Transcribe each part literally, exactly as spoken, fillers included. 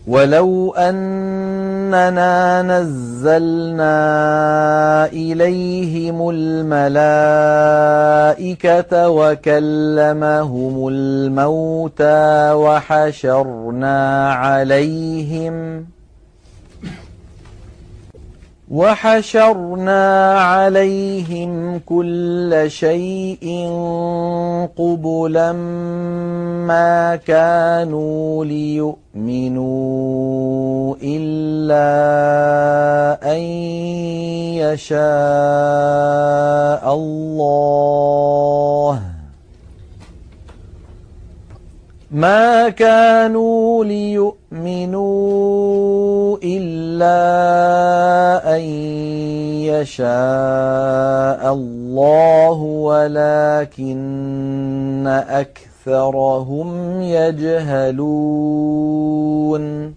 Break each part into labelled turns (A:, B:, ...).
A: ولو أننا نزلنا إليهم الملائكة وكلمهم الموتى وحشرنا عليهم وحشرنا عليهم كل شيء قبلا ما كانوا ليؤمنوا إلا أن يشاء الله ما كانوا ليؤمنوا إلا أن يشاء الله ولكن أكثرهم يجهلون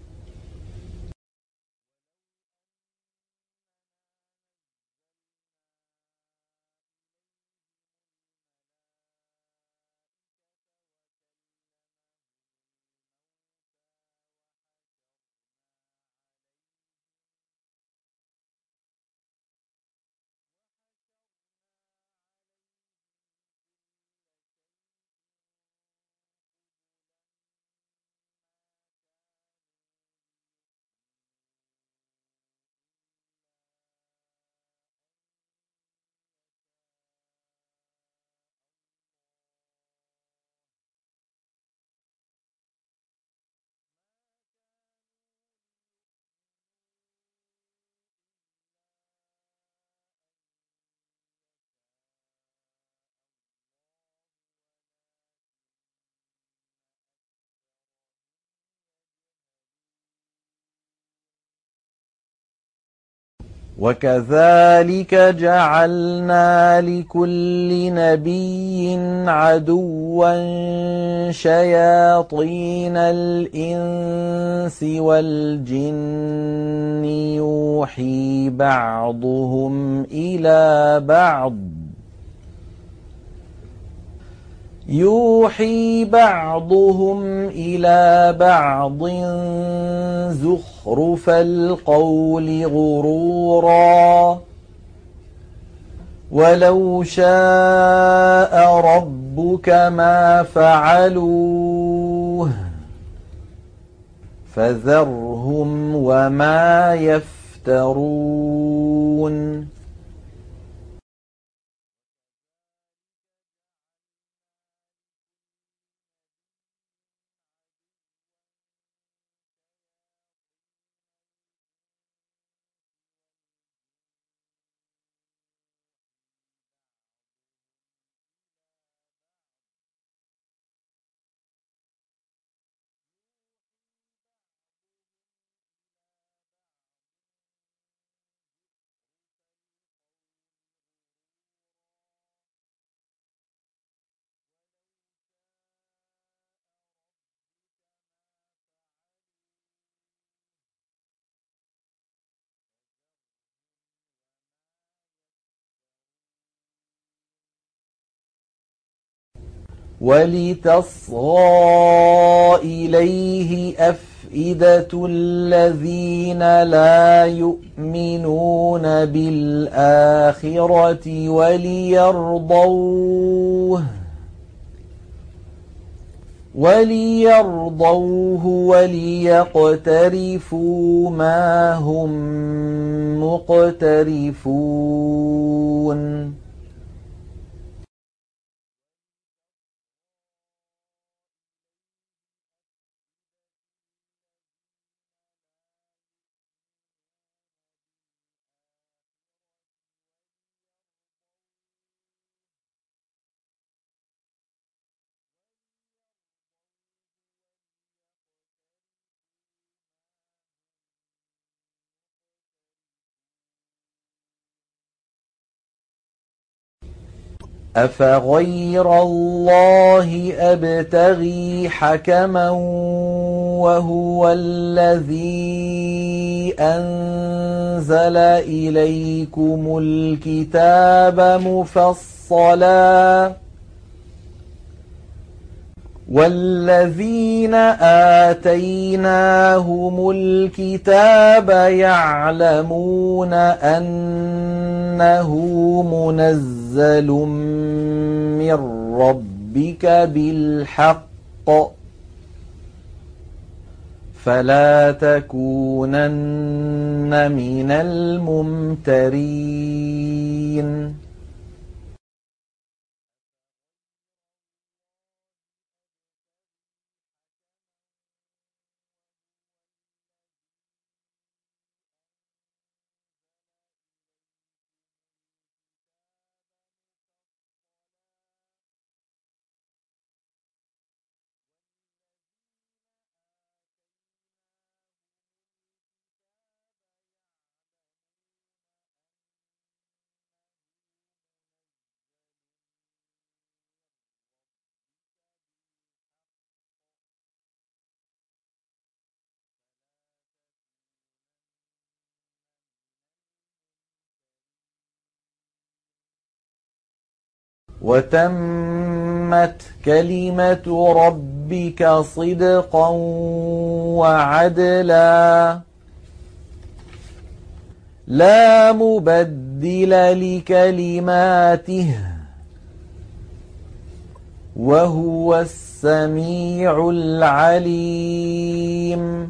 A: وكذلك جعلنا لكل نبي عدوا شياطين الإنس والجن يوحي بعضهم إلى بعض يوحي بعضهم إلى بعض زخرف القول غرورا ولو شاء ربك ما فعلوه فذرهم وما يفترون ولتصغى إليه أفئدة الذين لا يؤمنون بالآخرة وليرضوه وليرضوه وليقترفوا ما هم مقترفون أفغير الله أبتغي حكما وهو الذي أنزل إليكم الكتاب مفصلا والذين آتيناهم الكتاب يعلمون أنه منزل من ربك بالحق فلا تكونن من الممترين وتمت كلمة ربك صدقا وعدلا لا مبدل لكلماته وهو السميع العليم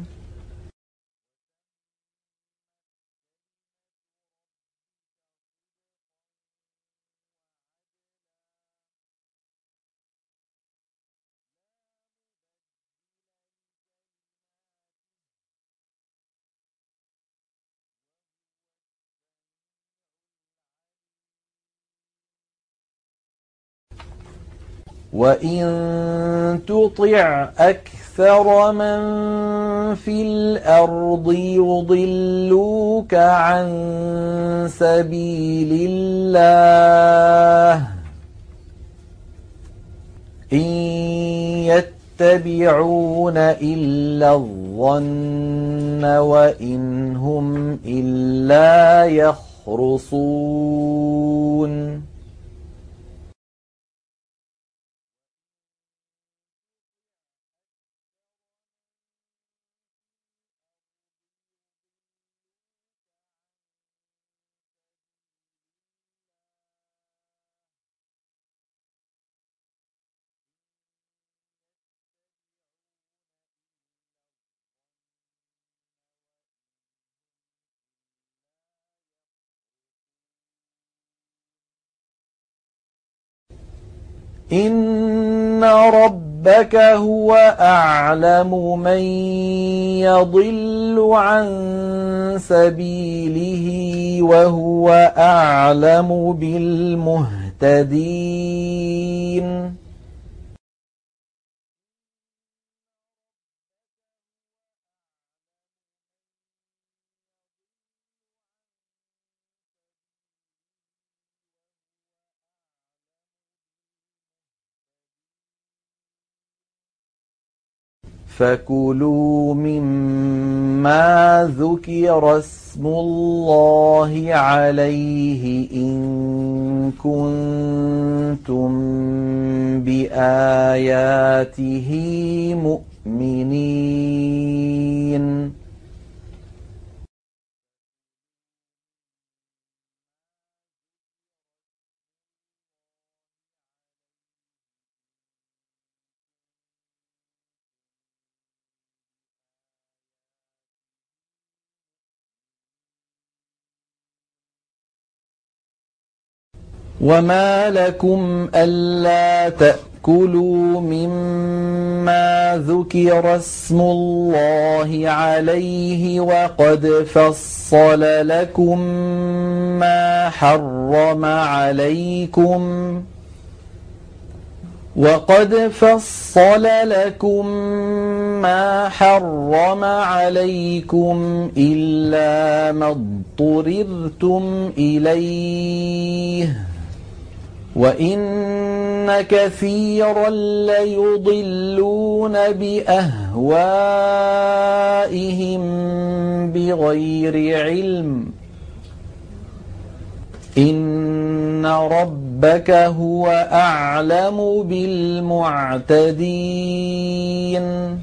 A: وإن تطع أكثر من في الأرض يضلوك عن سبيل الله إن يتبعون إلا الظن وإن هم إلا يخرصون إن ربك هو أعلم من يضل عن سبيله وهو أعلم بالمهتدين فكلوا مما ذكر اسم الله عليه إن كنتم بآياته مؤمنين وما لكم ألا تأكلوا مما ذكر اسم الله عليه وقد فصل لكم ما حرم عليكم وقد فصل لكم ما حرم عليكم إلا ما اضطررتم إليه وإن كثيرا ليضلون بأهوائهم بغير علم إن ربك هو أعلم بالمعتدين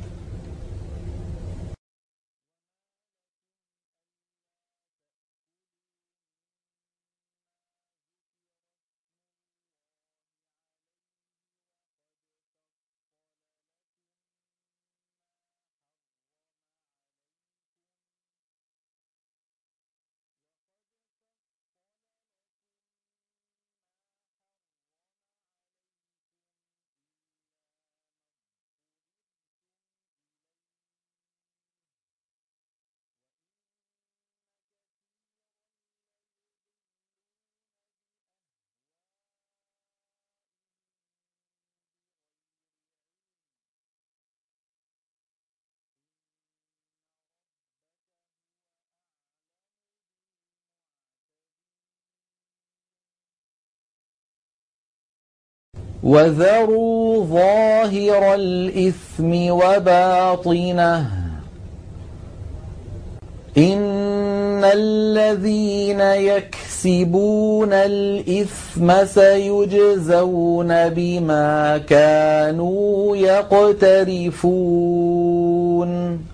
A: وذروا ظاهر الإثم وباطنه إن الذين يكسبون الإثم سيجزون بما كانوا يقترفون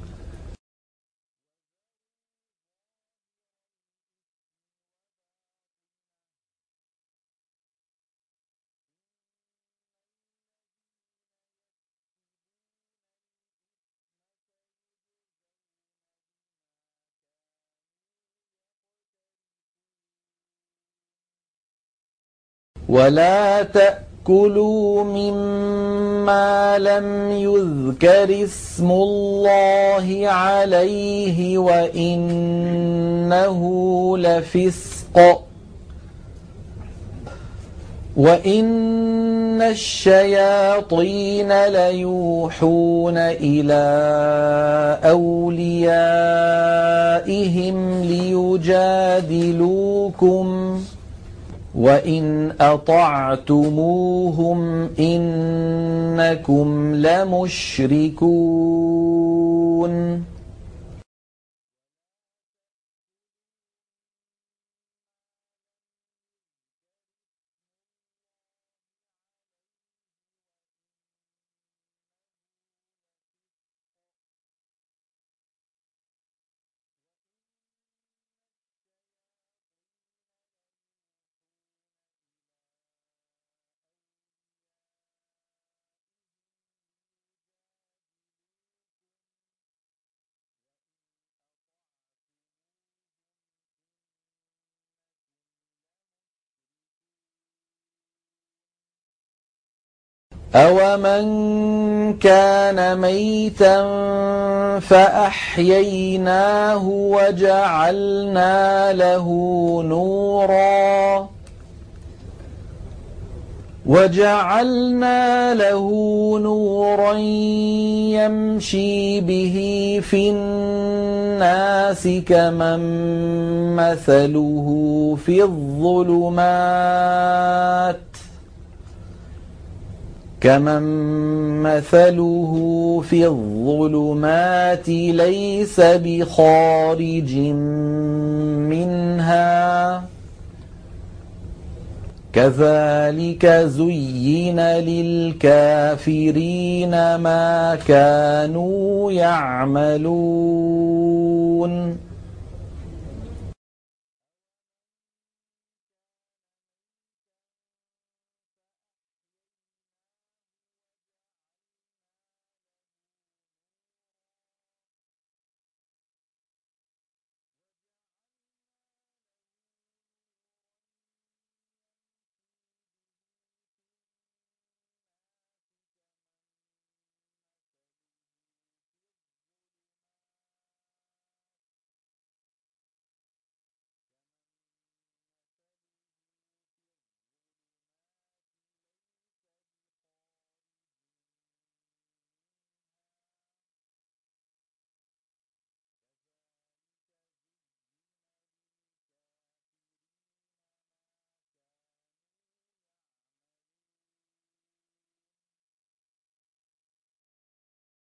A: ولا تأكلوا مما لم يذكر اسم الله عليه وإنه لفسق وإن الشياطين ليوحون إلى أوليائهم ليجادلوكم وإن أطعتموهم إنكم لمشركون أَوَمَنْ كَانَ مَيْتًا فَأَحْيَيْنَاهُ وَجَعَلْنَا لَهُ نُورًا وَجَعَلْنَا لَهُ نُورًا يَمْشِي بِهِ فِي النَّاسِ كَمَن مَّثَلُهُ فِي الظُّلُمَاتِ كمن مثله في الظلمات ليس بخارج منها كذلك زين للكافرين ما كانوا يعملون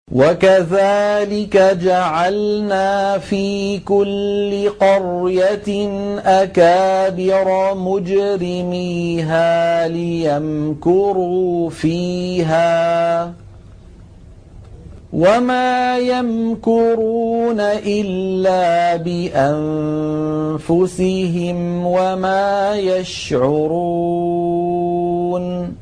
A: وكذلك جعلنا في كل قرية أكابر مجرميها ليمكروا فيها وما يمكرون إلا بأنفسهم وما يشعرون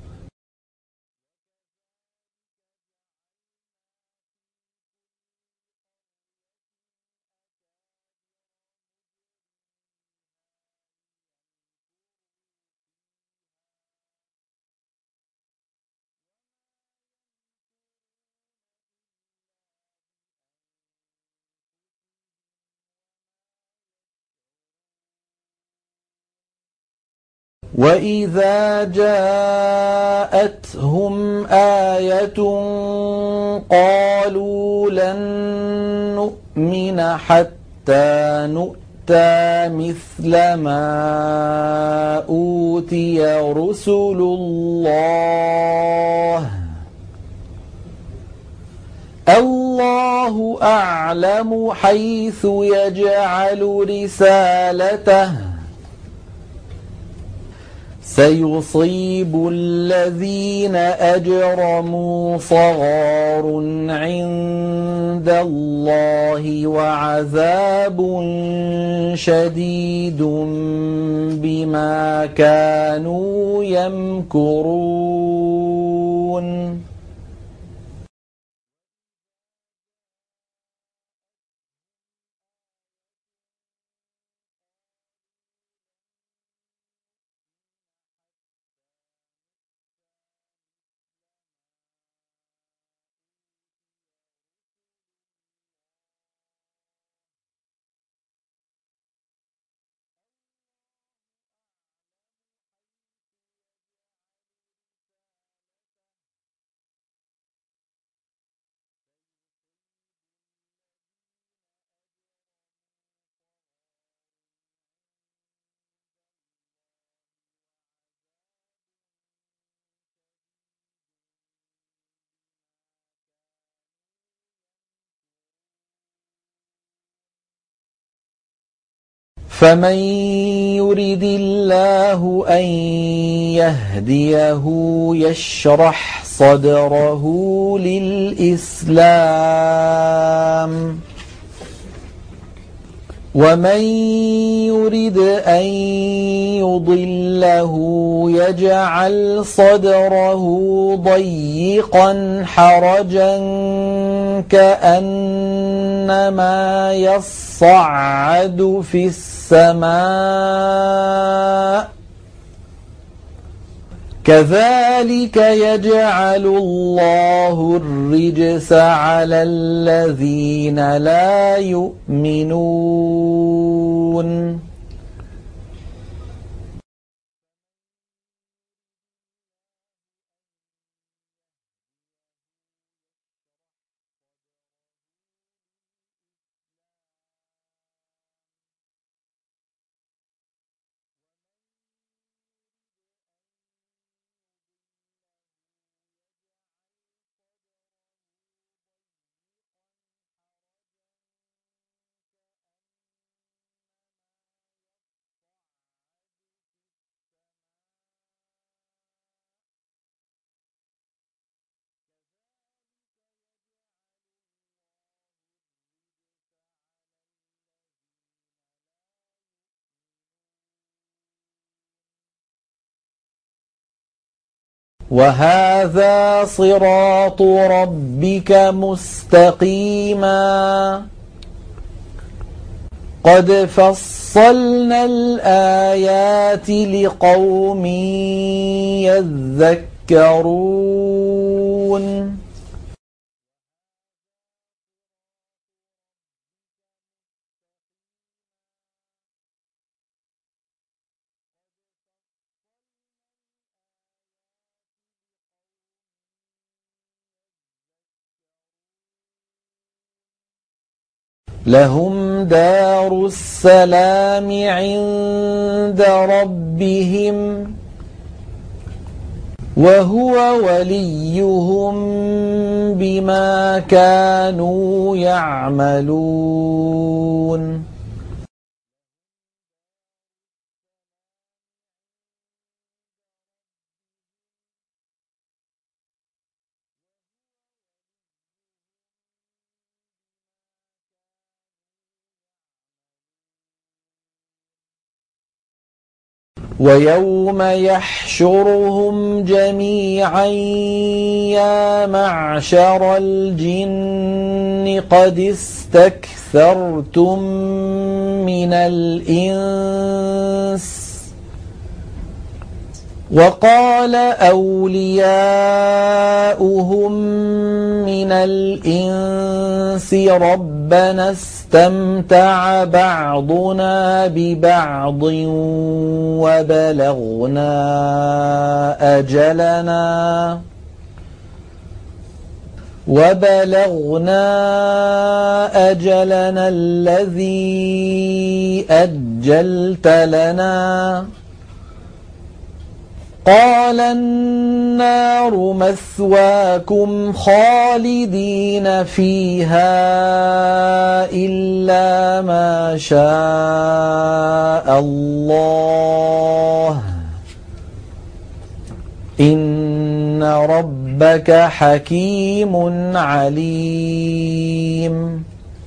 A: وإذا جاءتهم آية قالوا لن نؤمن حتى نؤتى مثل ما أوتي رسل الله الله أعلم حيث يجعل رسالته سيصيب الذين أجرموا صغار عند الله وعذاب شديد بما كانوا يمكرون فمن يرد الله أن يهديه يشرح صدره للإسلام ومن يرد أن يضله يجعل صدره ضيقا حرجا كأنما يصعد في السماء كذلك يجعل الله الرجس على الذين لا يؤمنون وهذا صراط ربك مستقيما قد فصلنا الآيات لقوم يذكرون لهم دار السلام عند ربهم وهو وليهم بما كانوا يعملون ويوم يحشرهم جميعا يا معشر الجن قد استكثرتم من الإنس وقال أولياؤهم من الإنس ربنا استمتع بعضنا ببعض وبلغنا أجلنا وبلغنا أجلنا الذي أجلت لنا قال النار مثواكم خالدين فيها إلا ما شاء الله إن ربك حكيم عليم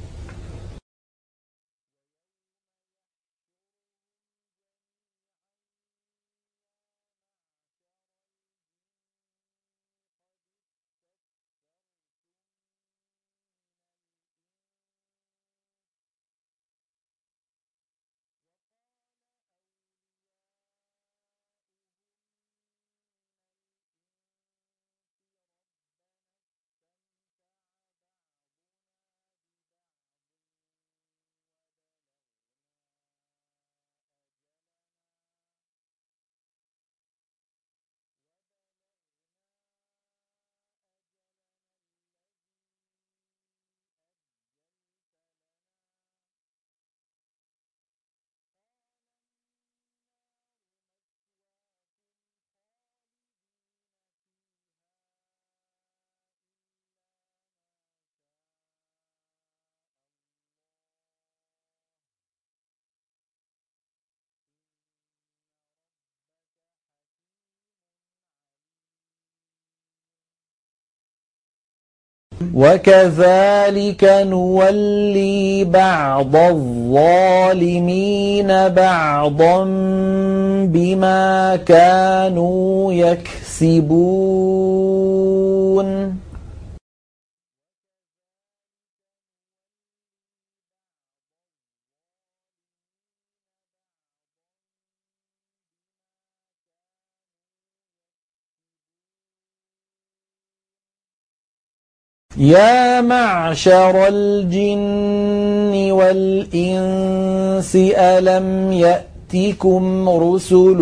A: وكذلك نولي بعض الظالمين بعضا بما كانوا يكسبون يا معشر الجن والإنس ألم يأتكم رسل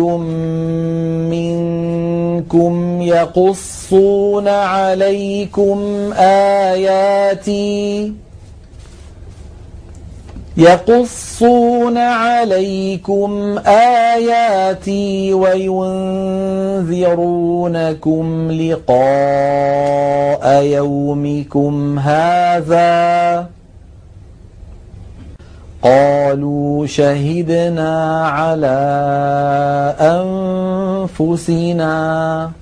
A: منكم يقصون عليكم آياتي يقصون عليكم آياتي وينذرونكم لقاء يومكم هذا قالوا شهدنا على أنفسنا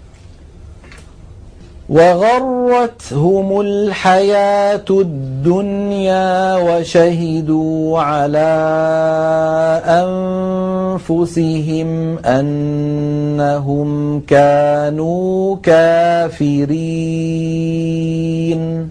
A: وغرتهم الحياة الدنيا وشهدوا على أنفسهم أنهم كانوا كافرين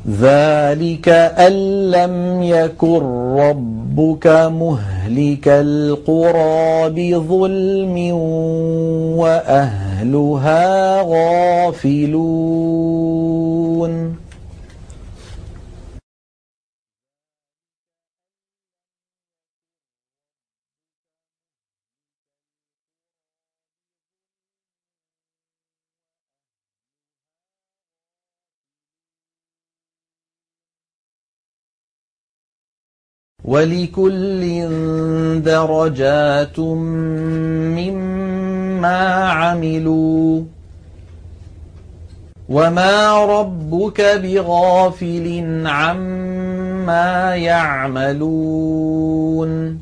A: ذلك أن لم يكن ربك مهلك القرى بظلم وأهلها غافلون ولكل درجات مما عملوا وما ربك بغافل عما يعملون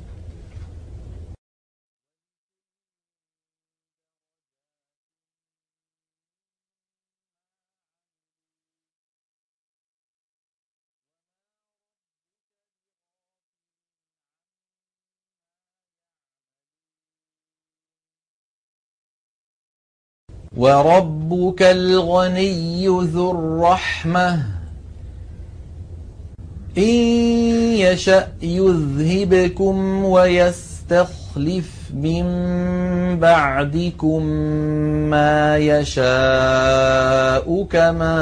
A: وربك الغني ذو الرحمة إن يشأ يذهبكم ويستخلف من بعدكم ما يشاء كما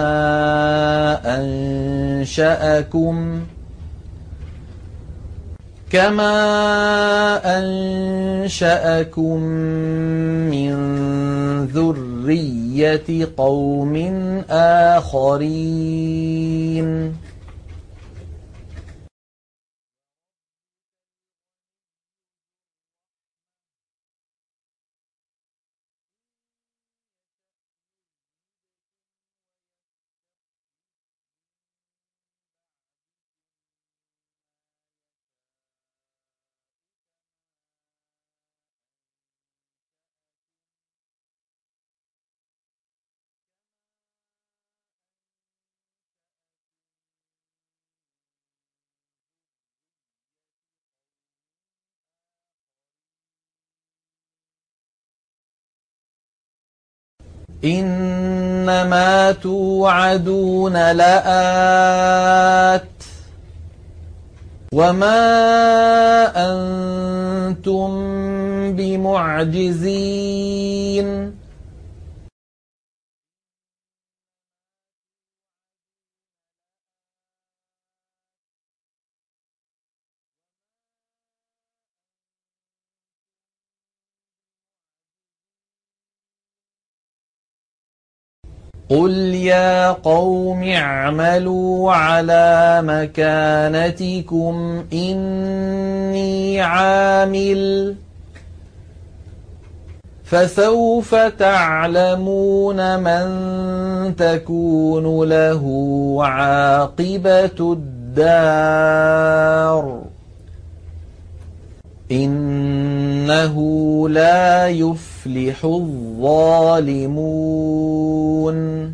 A: أنشأكم كما أنشأكم من ذرية قوم آخرين إنما توعدون لآت وما أنتم بمعجزين قل يا قوم اعملوا على مكانتكم إني عامل فسوف تعلمون من تكون له عاقبة الدار إنه لا يفلح الظالمون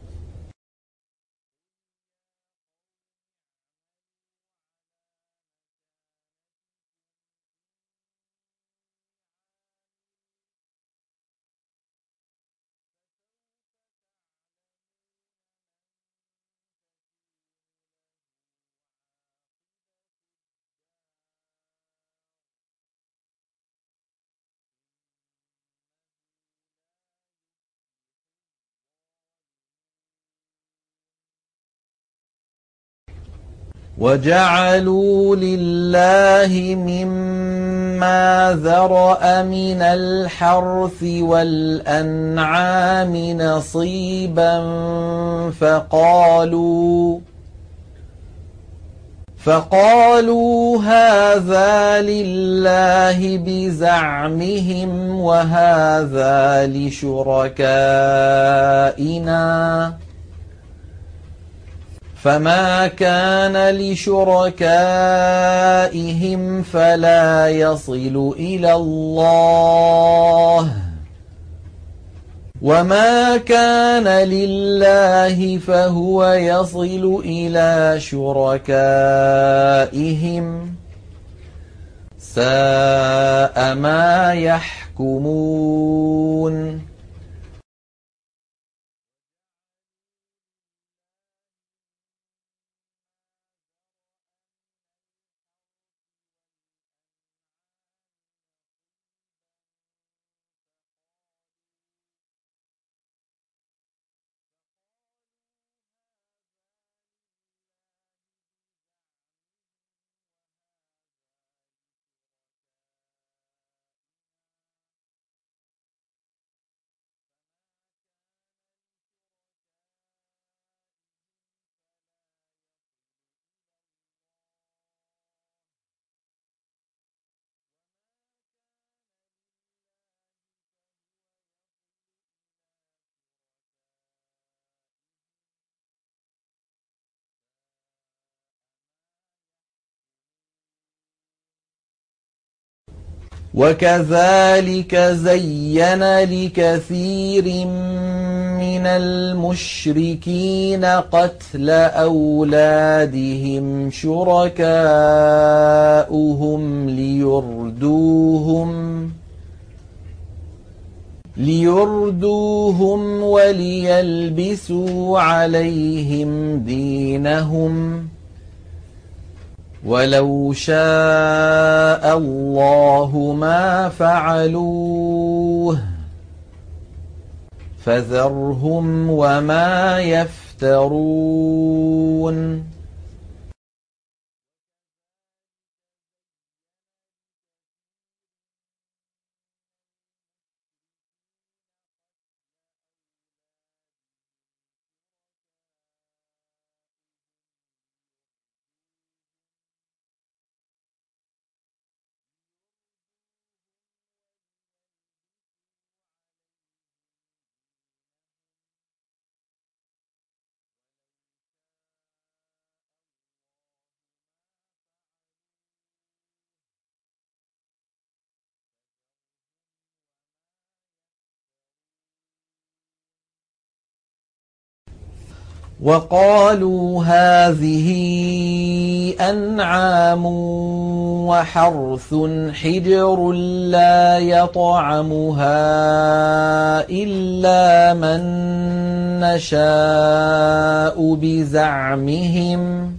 A: وجعلوا لله مما ذرأ من الحرث والأنعام نصيبا فقالوا فقالوا هذا لله بزعمهم وهذا لشركائنا فما كان لشركائهم فلا يصل إلى الله وما كان لله فهو يصل إلى شركائهم ساء ما يحكمون وكذلك زين لكثير من المشركين قتل أولادهم شركاؤهم ليردوهم ليردوهم وليلبسوا عليهم دينهم ولو شاء الله ما فعلوه فذرهم وما يفترون وقالوا هذه أنعام وحرث حجر لا يطعمها إلا من نشاء بزعمهم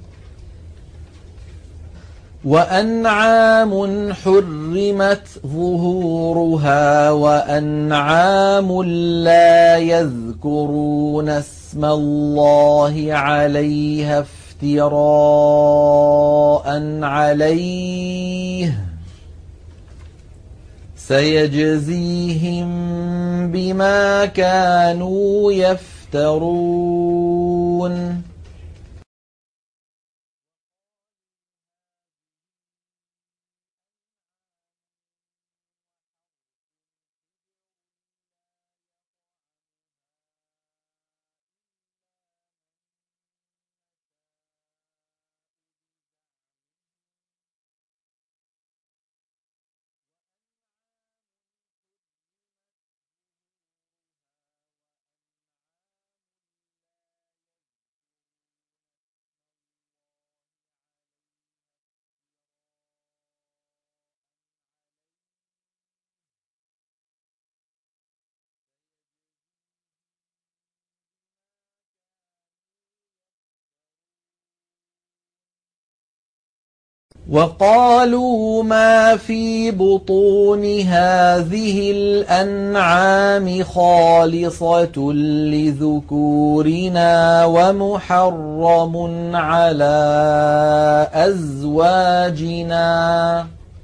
A: وأنعام حرمت ظهورها وأنعام لا يذكرون اسم الله عليها افتراء عليه سيجزيهم بما كانوا يفترون وقالوا ما في بطون هذه الأنعام خالصة لذكورنا ومحرم على أزواجنا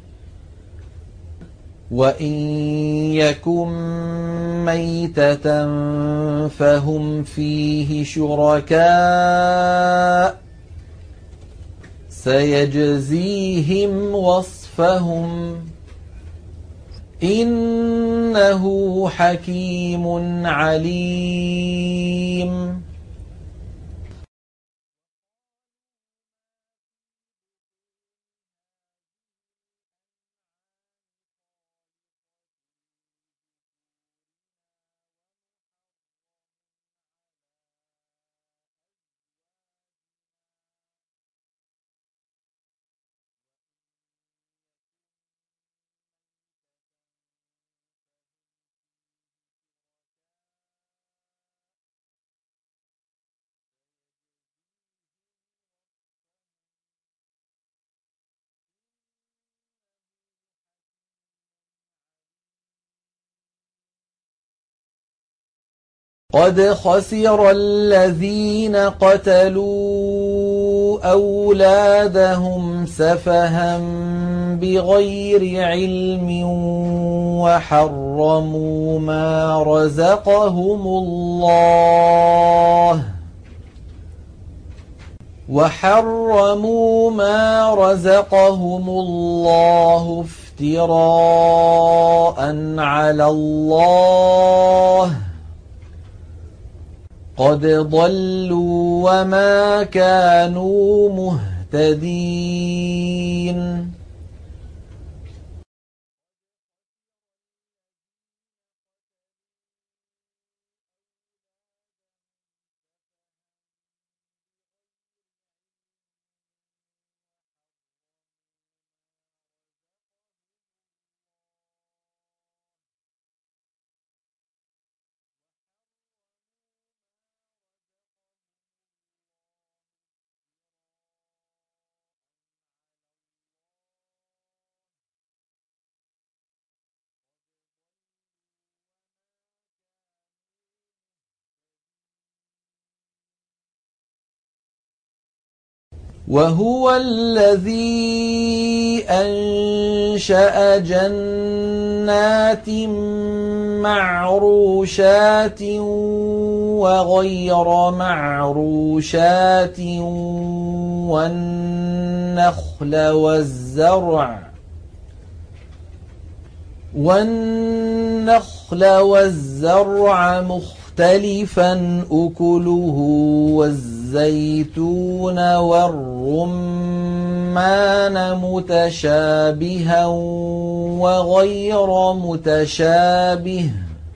A: وإن يكن ميتة فهم فيه شركاء سيجزيهم وصفهم إنه حكيم عليم قد خسر الذين قتلوا أولادهم سفها بغير علم وحرموا ما رزقهم الله وحرموا ما رزقهم الله افتراء على الله قد ضلوا وما كانوا مهتدين وهو الذي أنشأ جنات معروشات وغير معروشات والنخل والزرع والنخل والزرع مختلفا أكله والزيتون والرمان متشابها وغير متشابه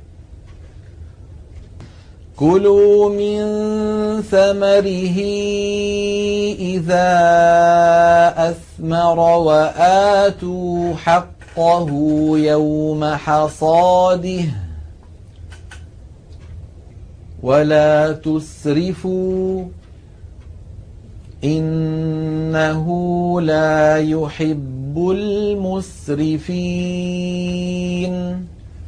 A: كلوا من ثمره إذا أثمر وآتوا حقه يوم حصاده ولا تسرفوا إنه لا يحب المسرفين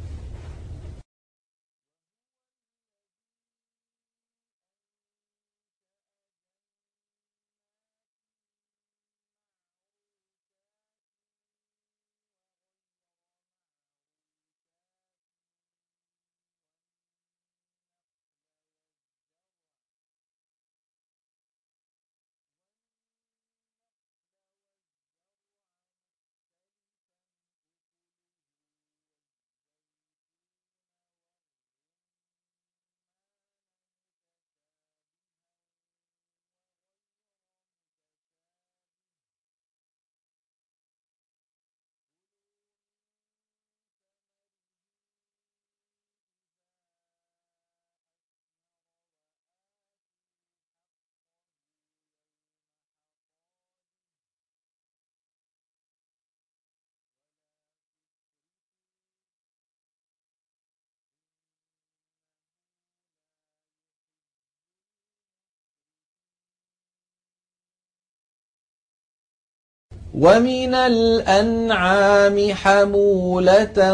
A: ومن الأنعام حمولة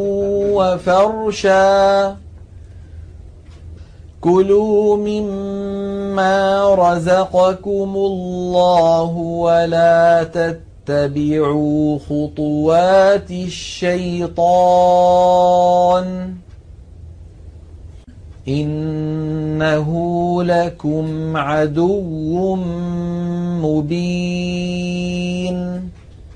A: وفرشا كلوا مما رزقكم الله ولا تتبعوا خطوات الشيطان إنه لكم عدو مبين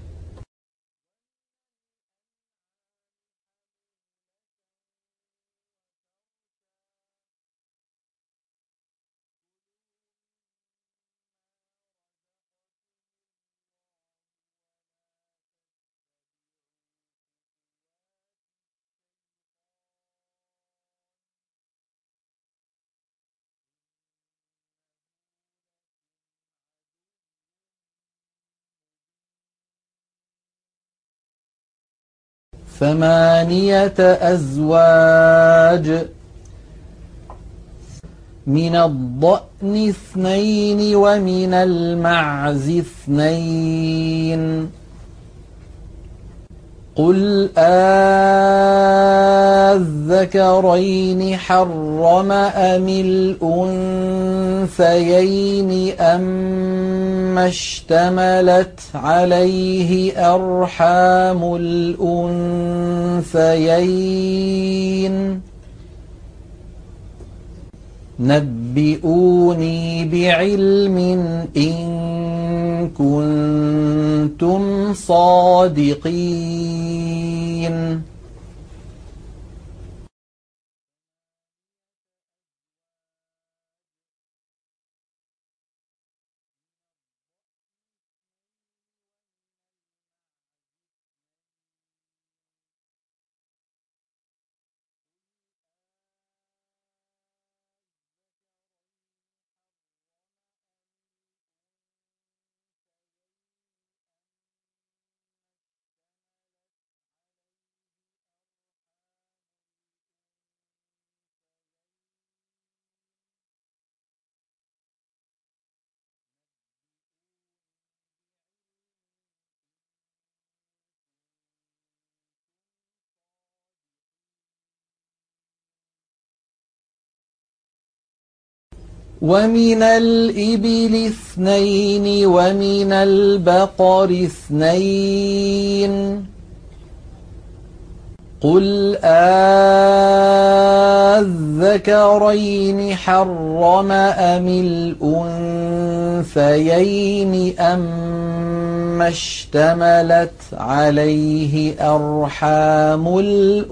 A: ثمانية أزواج من الضأن اثنين ومن المعز اثنين قل آذكرين حرم أم الأنثيين أما اشتملت عليه أرحام الأنثيين نبئوني بعلم إن كنتم صادقين ومن الإبل اثنين ومن البقر اثنين قل آذكرين حرم أم الأنثيين أم اشتملت عليه أرحام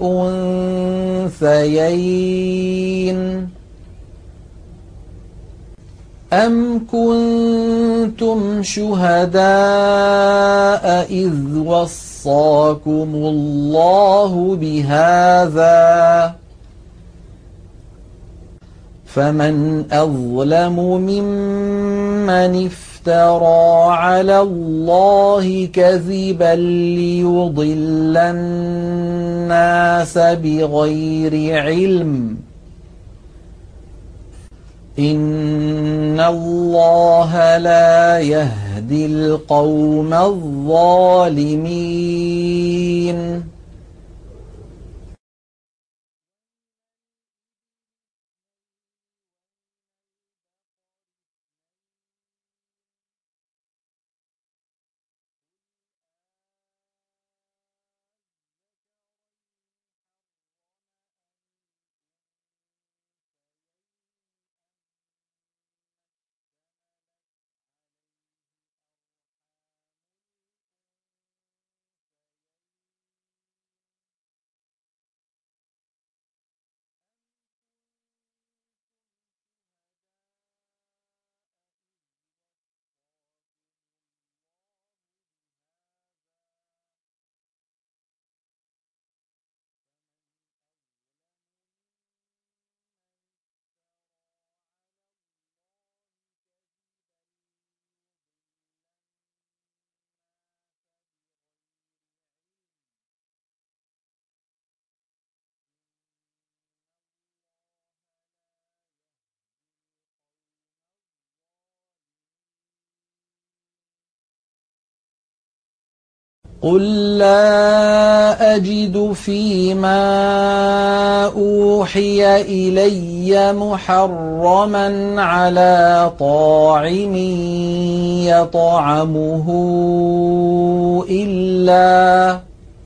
A: الأنثيين أم كنتم شهداء إذ وصاكم الله بهذا فمن أظلم ممن افترى على الله كذبا ليضل الناس بغير علم إن الله لا يهدي القوم الظالمين قل لا أجد فيما أوحي إلي محرما على طاعم يطعمه إلا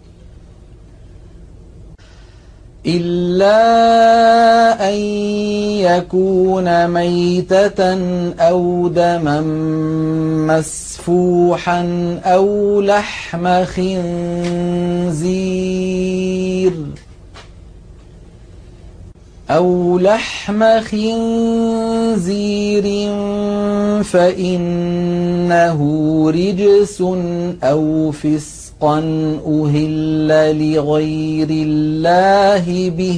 A: إلا أن يكون ميتة أو دما مسفوحا أو لحم خنزير أو لحم خنزير فإنه رجس أو فسق أهل لغير الله به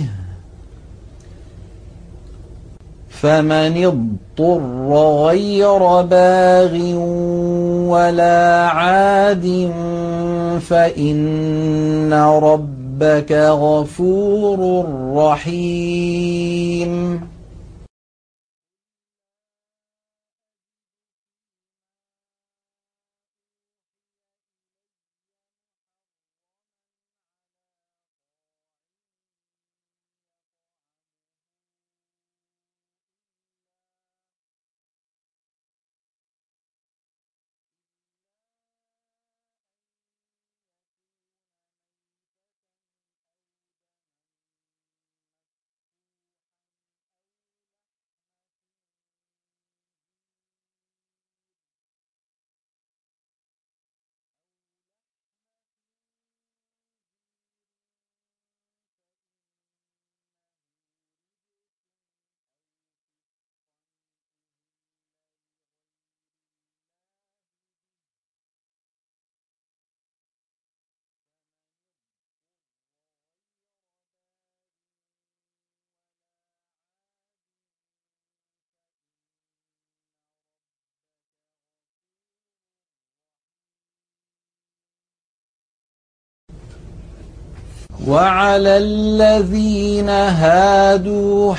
A: فمن اضطر غير باغ ولا عاد فإن ربك غفور رحيم وعلى الذين هادوا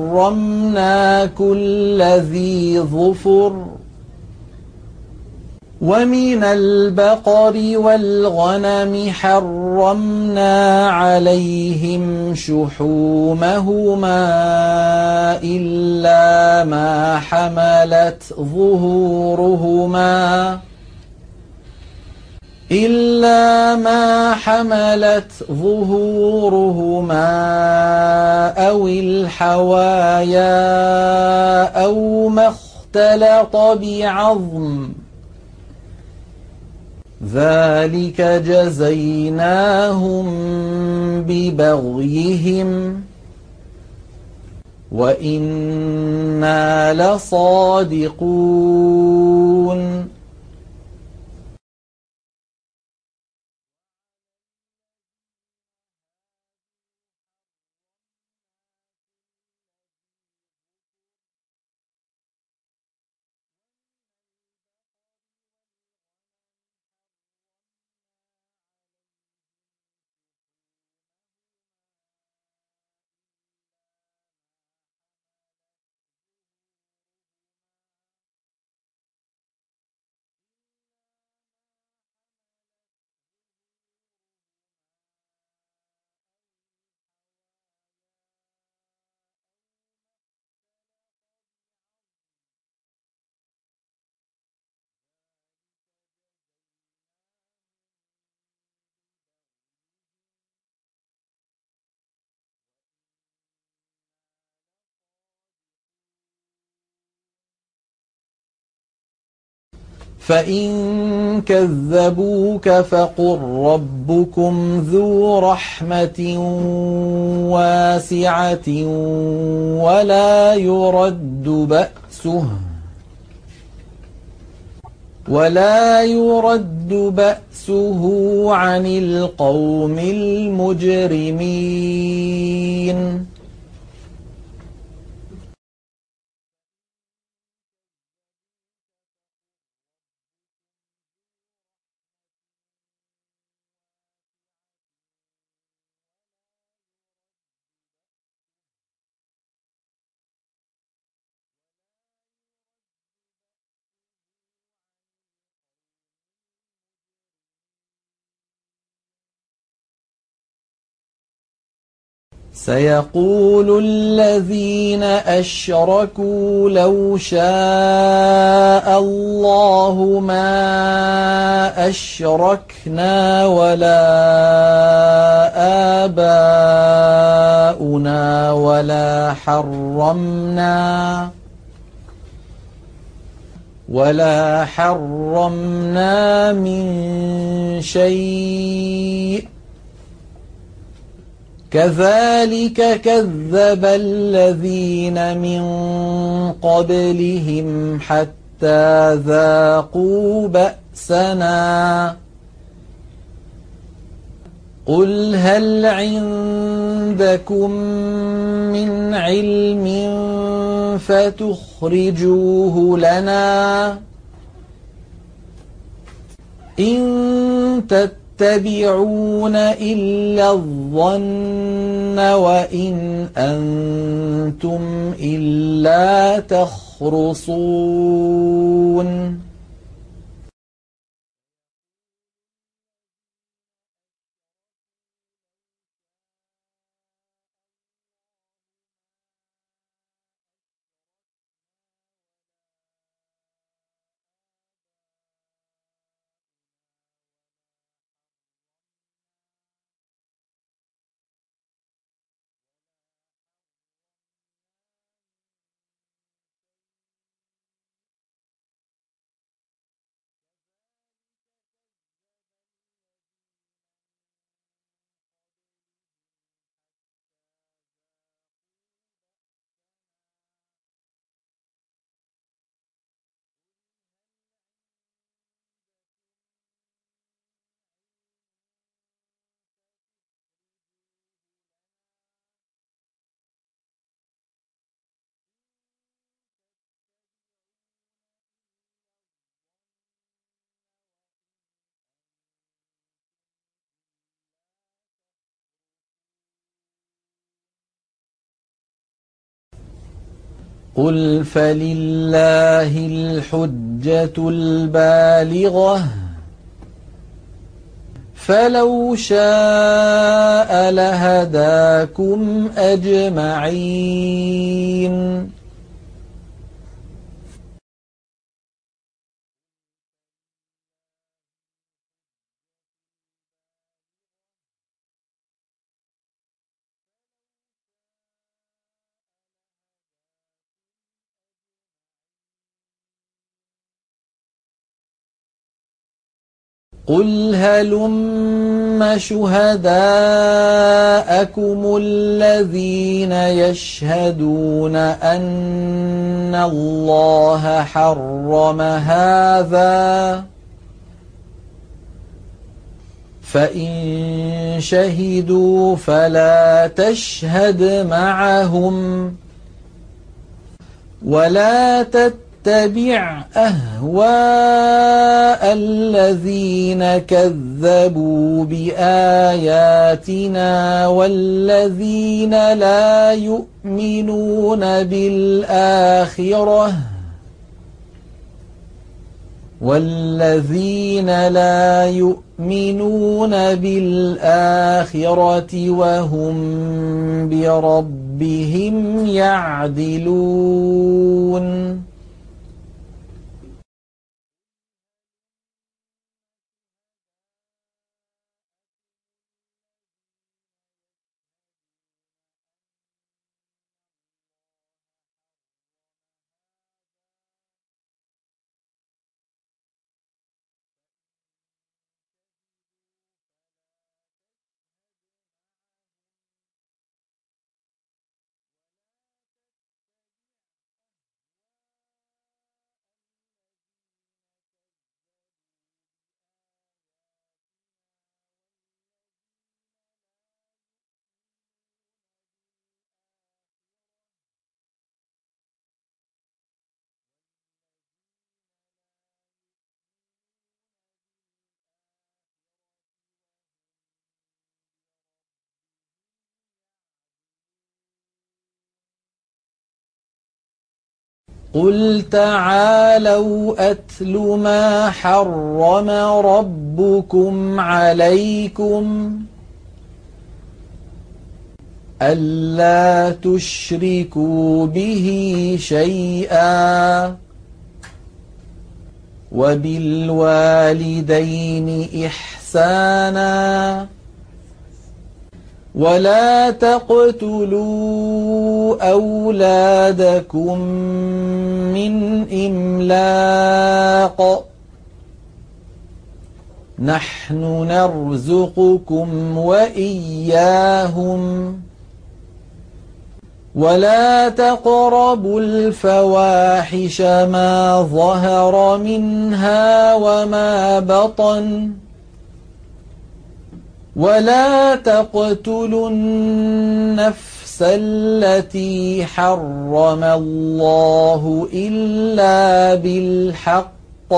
A: حرمنا كل ذي ظفر ومن البقر والغنم حرمنا عليهم شحومهما إلا ما حملت ظهورهما إلا ما حملت ظهورهما أو الحوايا أو ما اختلط بعظم ذلك جزيناهم ببغيهم وإنا لصادقون فإن كذبوك فقل ربكم ذو رحمة واسعة ولا يرد بأسه ولا يرد بأسه عن القوم المجرمين سيقول الذين أشركوا لو شاء الله ما أشركنا ولا آباؤنا ولا حرمنا ولا حرمنا من شيء كذلك كذب الذين من قبلهم حتى ذاقوا بأسنا قل هل عندكم من علم فتخرجوه لنا إن تتبعون إلا الظن وإن أنتم إلا تخرصون قل فلله الحجة البالغة فلو شاء لهداكم أجمعين قل هلم شهداءكم الذين يشهدون أن الله حرم هذا فإن شهدوا فلا تشهد معهم ولا تتبع أهواء الذين كذبوا بآياتنا والذين لا يؤمنون بالآخرة والذين لا يؤمنون بالآخرة وهم بربهم يعدلون قل تعالوا أتل ما حرم ربكم عليكم ألا تشركوا به شيئا وبالوالدين إحسانا ولا تقتلوا أولادكم من إملاق نحن نرزقكم وإياهم ولا تقربوا الفواحش ما ظهر منها وما بطن ولا تقتلوا النفس التي حرم الله إلا بالحق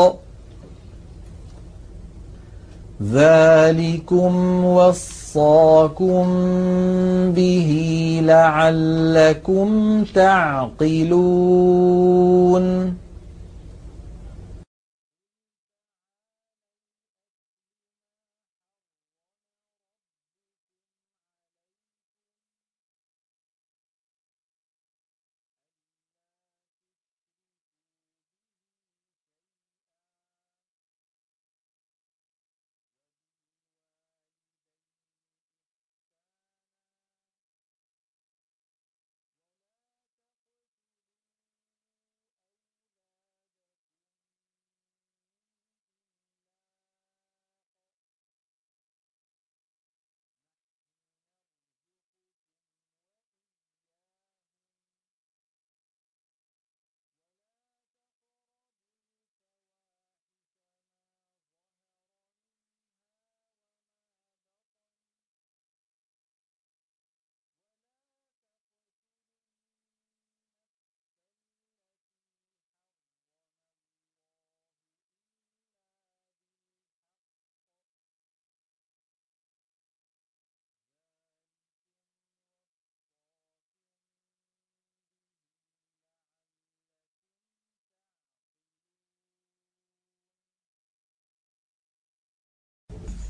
A: ذلكم وصاكم به لعلكم تعقلون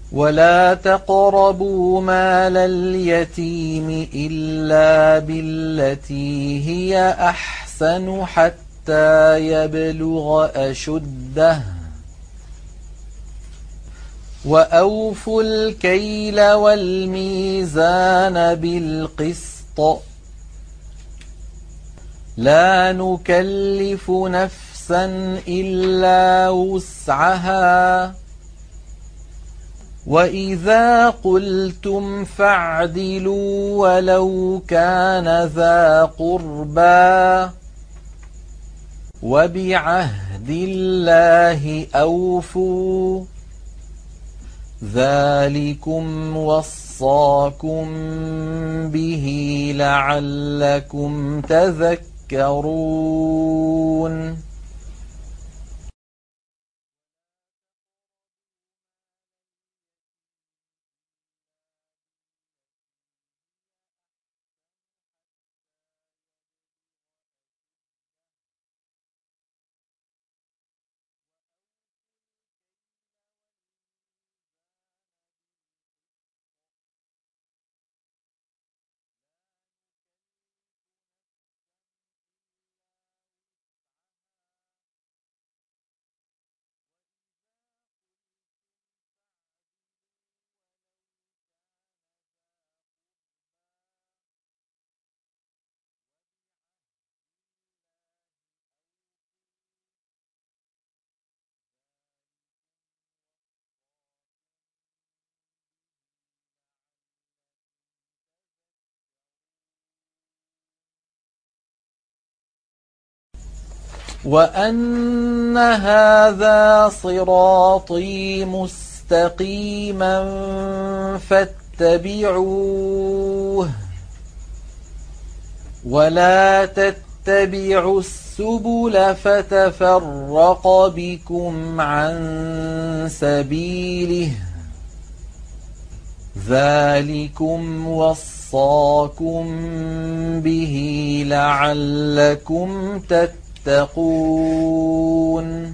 A: ولا تقربوا مال اليتيم إلا بالتي هي أحسن حتى يبلغ أشده وأوفوا الكيل والميزان بالقسط لا نكلف نفسا إلا وسعها وإذا قلتم فاعدلوا ولو كان ذا قربى وبعهد الله أوفوا ذلكم وصاكم به لعلكم تذكرون وأن هذا صراطي مستقيما فاتبعوه ولا تتبعوا السبل فتفرق بكم عن سبيله ذلكم وصاكم به لعلكم تتقون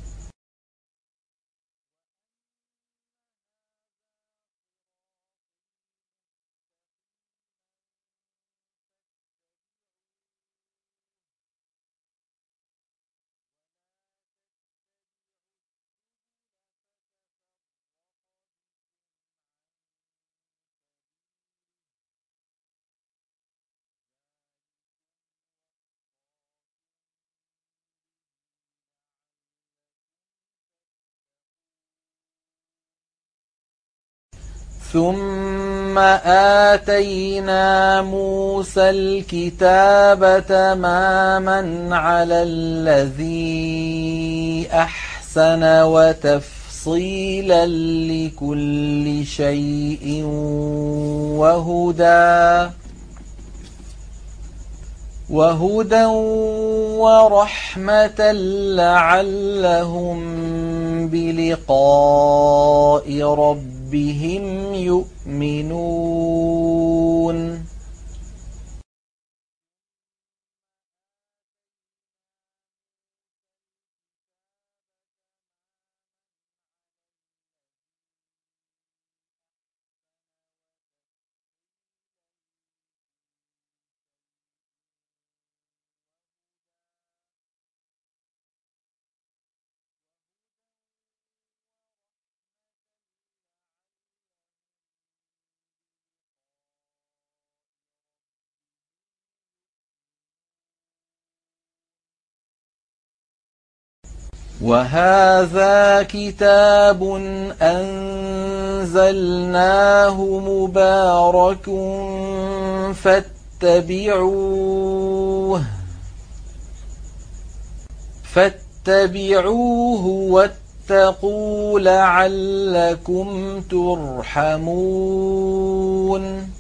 A: ثم آتينا موسى الكتاب تماما على الذي أحسن وتفصيلا لكل شيء وهدى وهدى ورحمة لعلهم بلقاء ربهم يؤمنون وهذا كتاب أنزلناه مبارك فاتبعوه فاتبعوه واتقوا لعلكم ترحمون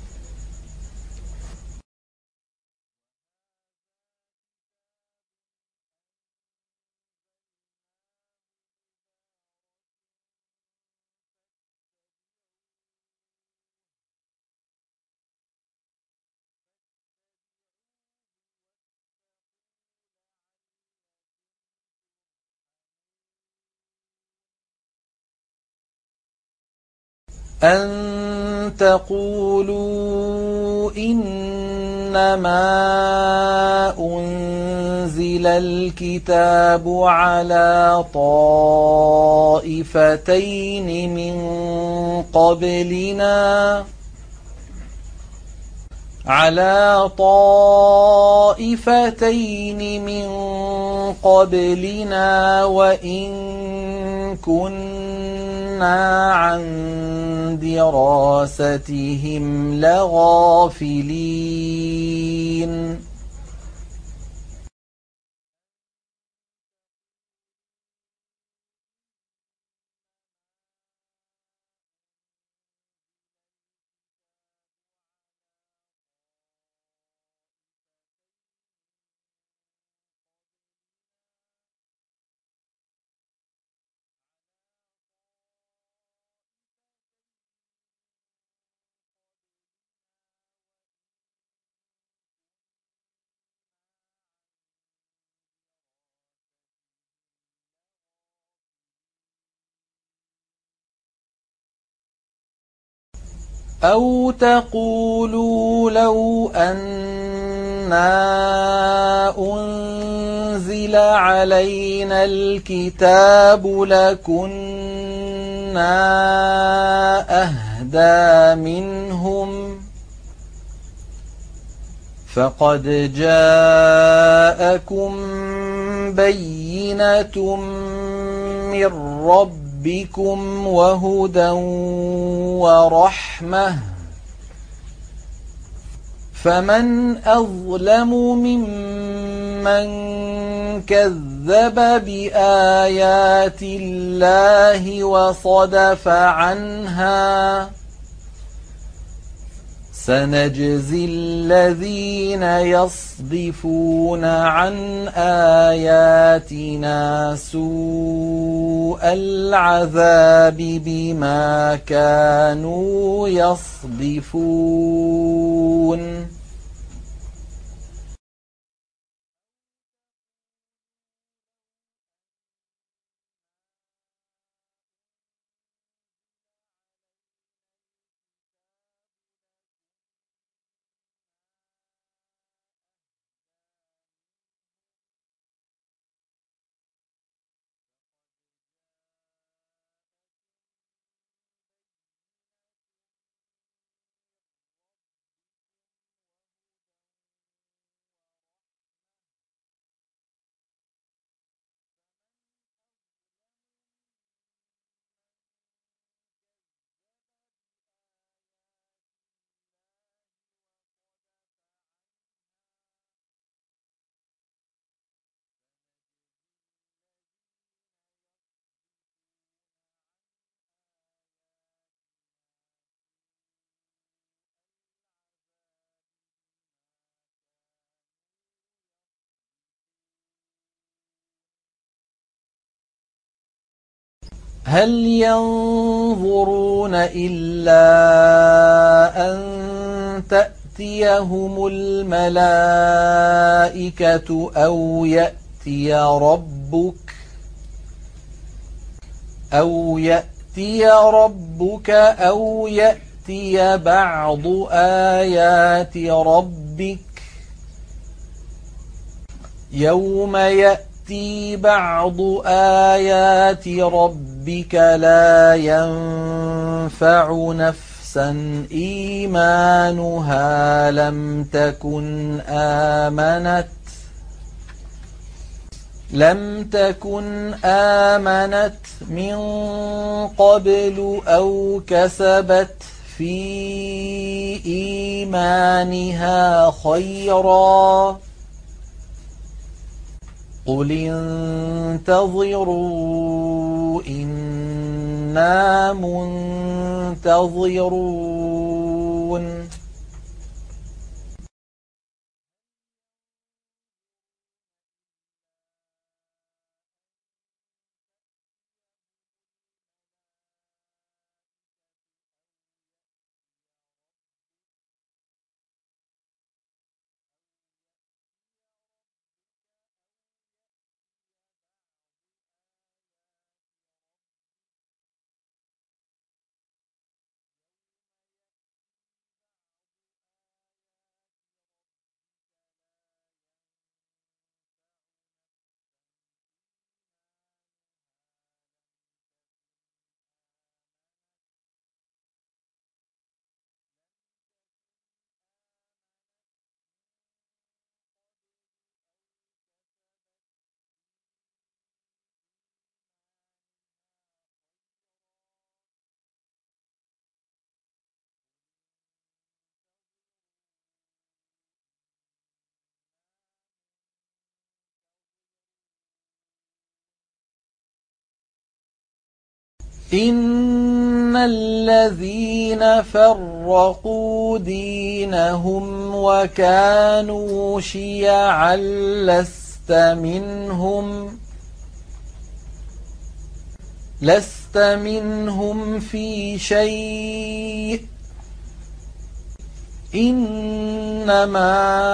A: أن تقولوا إنما أنزل الكتاب على طائفتين من قبلنا على طائفتين من قبلنا وإن كنا عن دراستهم لغافلين أو تقولوا لو أنا أنزل علينا الكتاب لكنا أهدى منهم فقد جاءكم بينة من ربكم وهدى ورحمة فمن أظلم ممن كذب بآيات الله وصدف عنها سنجزي الذين يصدفون عن آياتنا سوء العذاب بما كانوا يصدفون هل ينظرون إلا أن تأتيهم الملائكة أو يأتي ربك أو يأتي ربك أو يأتي بعض آيات ربك يوم يأتي بعض آيات ربك لا ينفع نفسا إيمانها لم تكن آمنت لم تكن آمنت من قبل أو كسبت في إيمانها خيرا قل انتظروا إنا منتظرون إن الذين فرقوا دينهم وكانوا شيعا لست منهم لست منهم في شيء إنما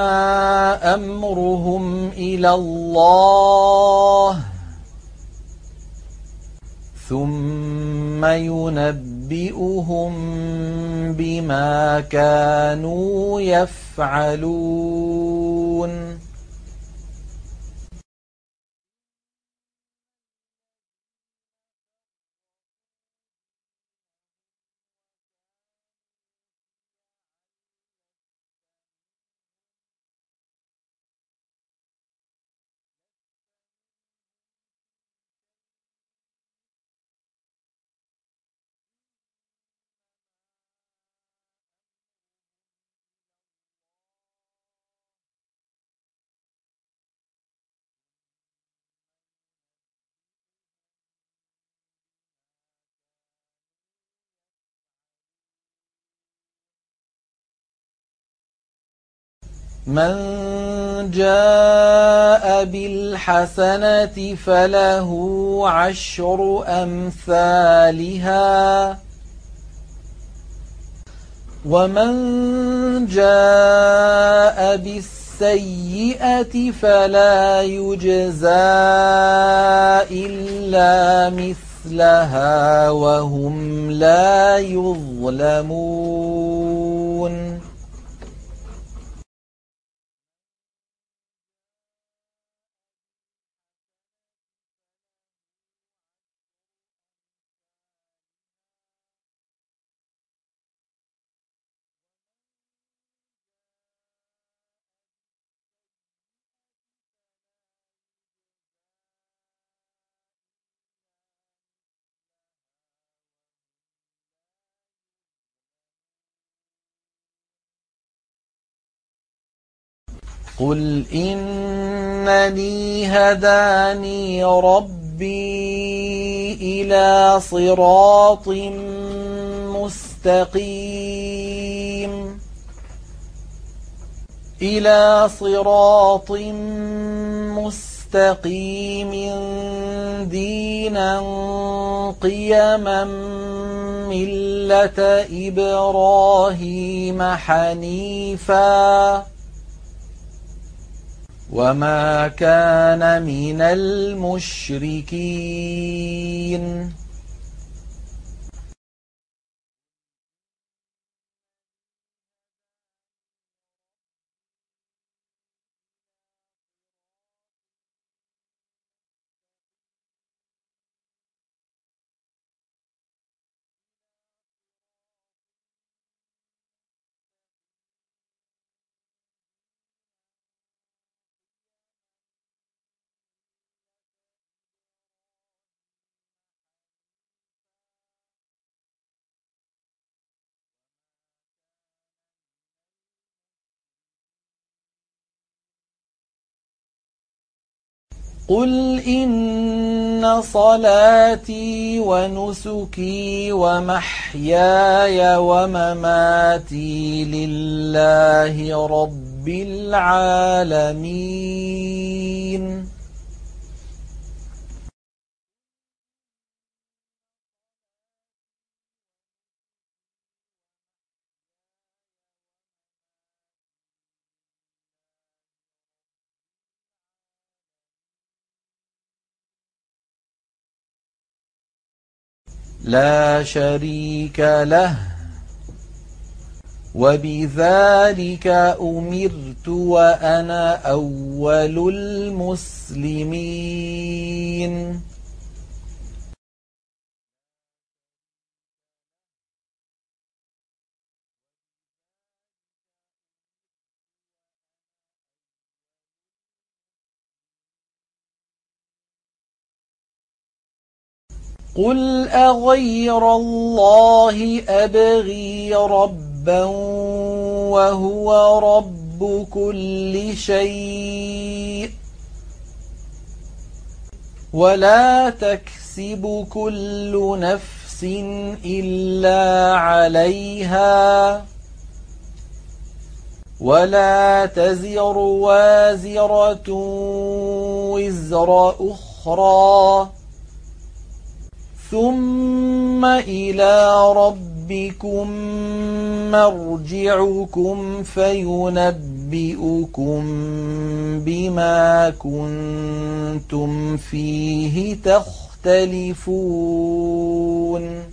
A: أمرهم إلى الله ثم ينبئهم بما كانوا يفعلون من جاء بالحسنة فله عشر أمثالها ومن جاء بالسيئة فلا يجزى إلا مثلها وهم لا يظلمون قل إنني هداني ربي إلى صراط مستقيم إلى صراط مستقيم دينا قيما ملة إبراهيم حنيفا وما كان من المشركين قل إن صلاتي ونسكي ومحياي ومماتي لله رب العالمين لا شريك له وبذلك أمرت وأنا أول المسلمين قل أغير الله أبغي ربا وهو رب كل شيء ولا تكسب كل نفس نفس إلا عليها ولا تزر وازرة وزر أخرى ثم إلى ربكم مرجعكم فينبئكم بما كنتم فيه تختلفون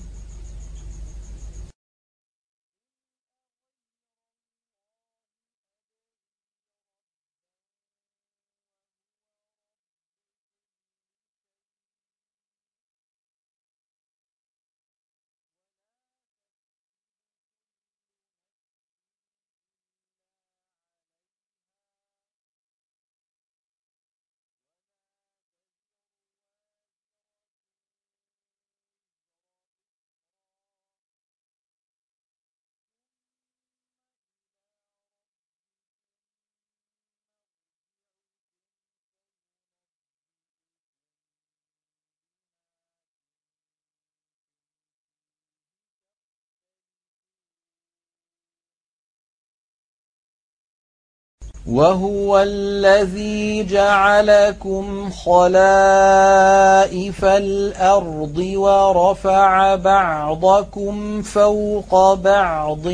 A: وهو الذي جعلكم خلائف الأرض ورفع بعضكم فوق بعض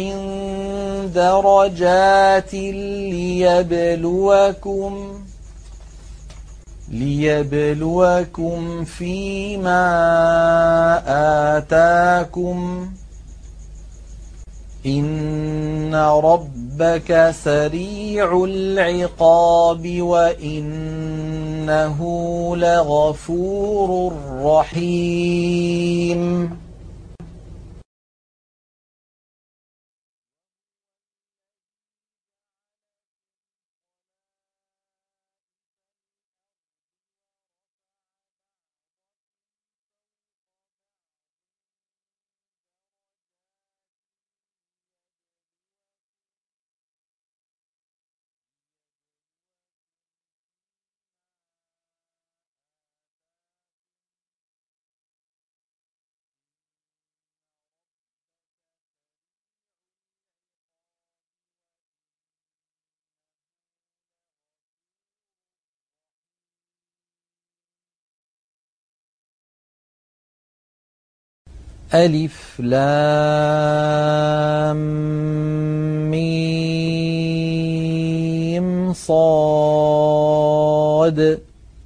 A: درجات ليبلوكم ليبلوكم فيما آتاكم إن ربك سريع العقاب وإنه لغفور رحيم ألف لام ميم صاد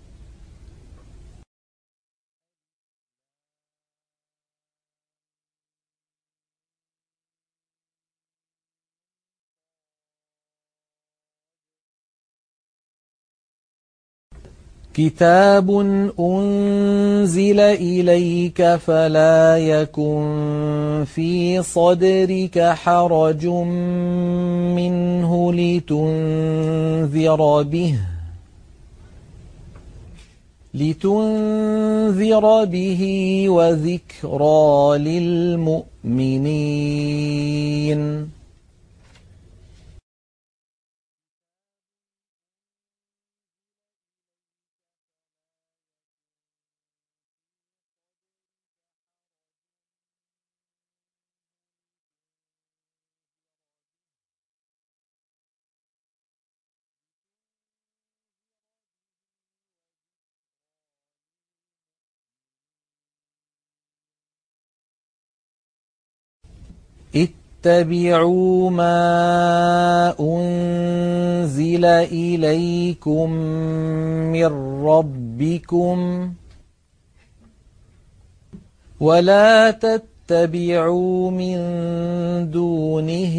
A: كتاب أنزل إليك فلا يكن في صدرك حرج منه لتنذر به لتنذر به وذكرى للمؤمنين اتبعوا ما أنزل إليكم من ربكم ولا تتبعوا من دونه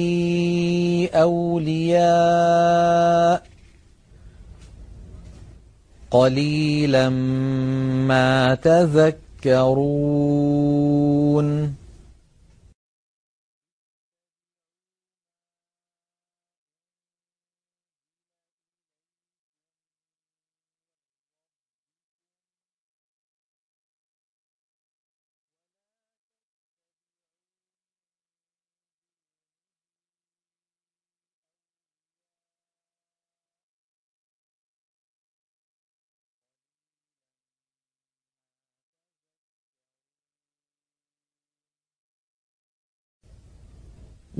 A: أولياء قليلا ما تذكرون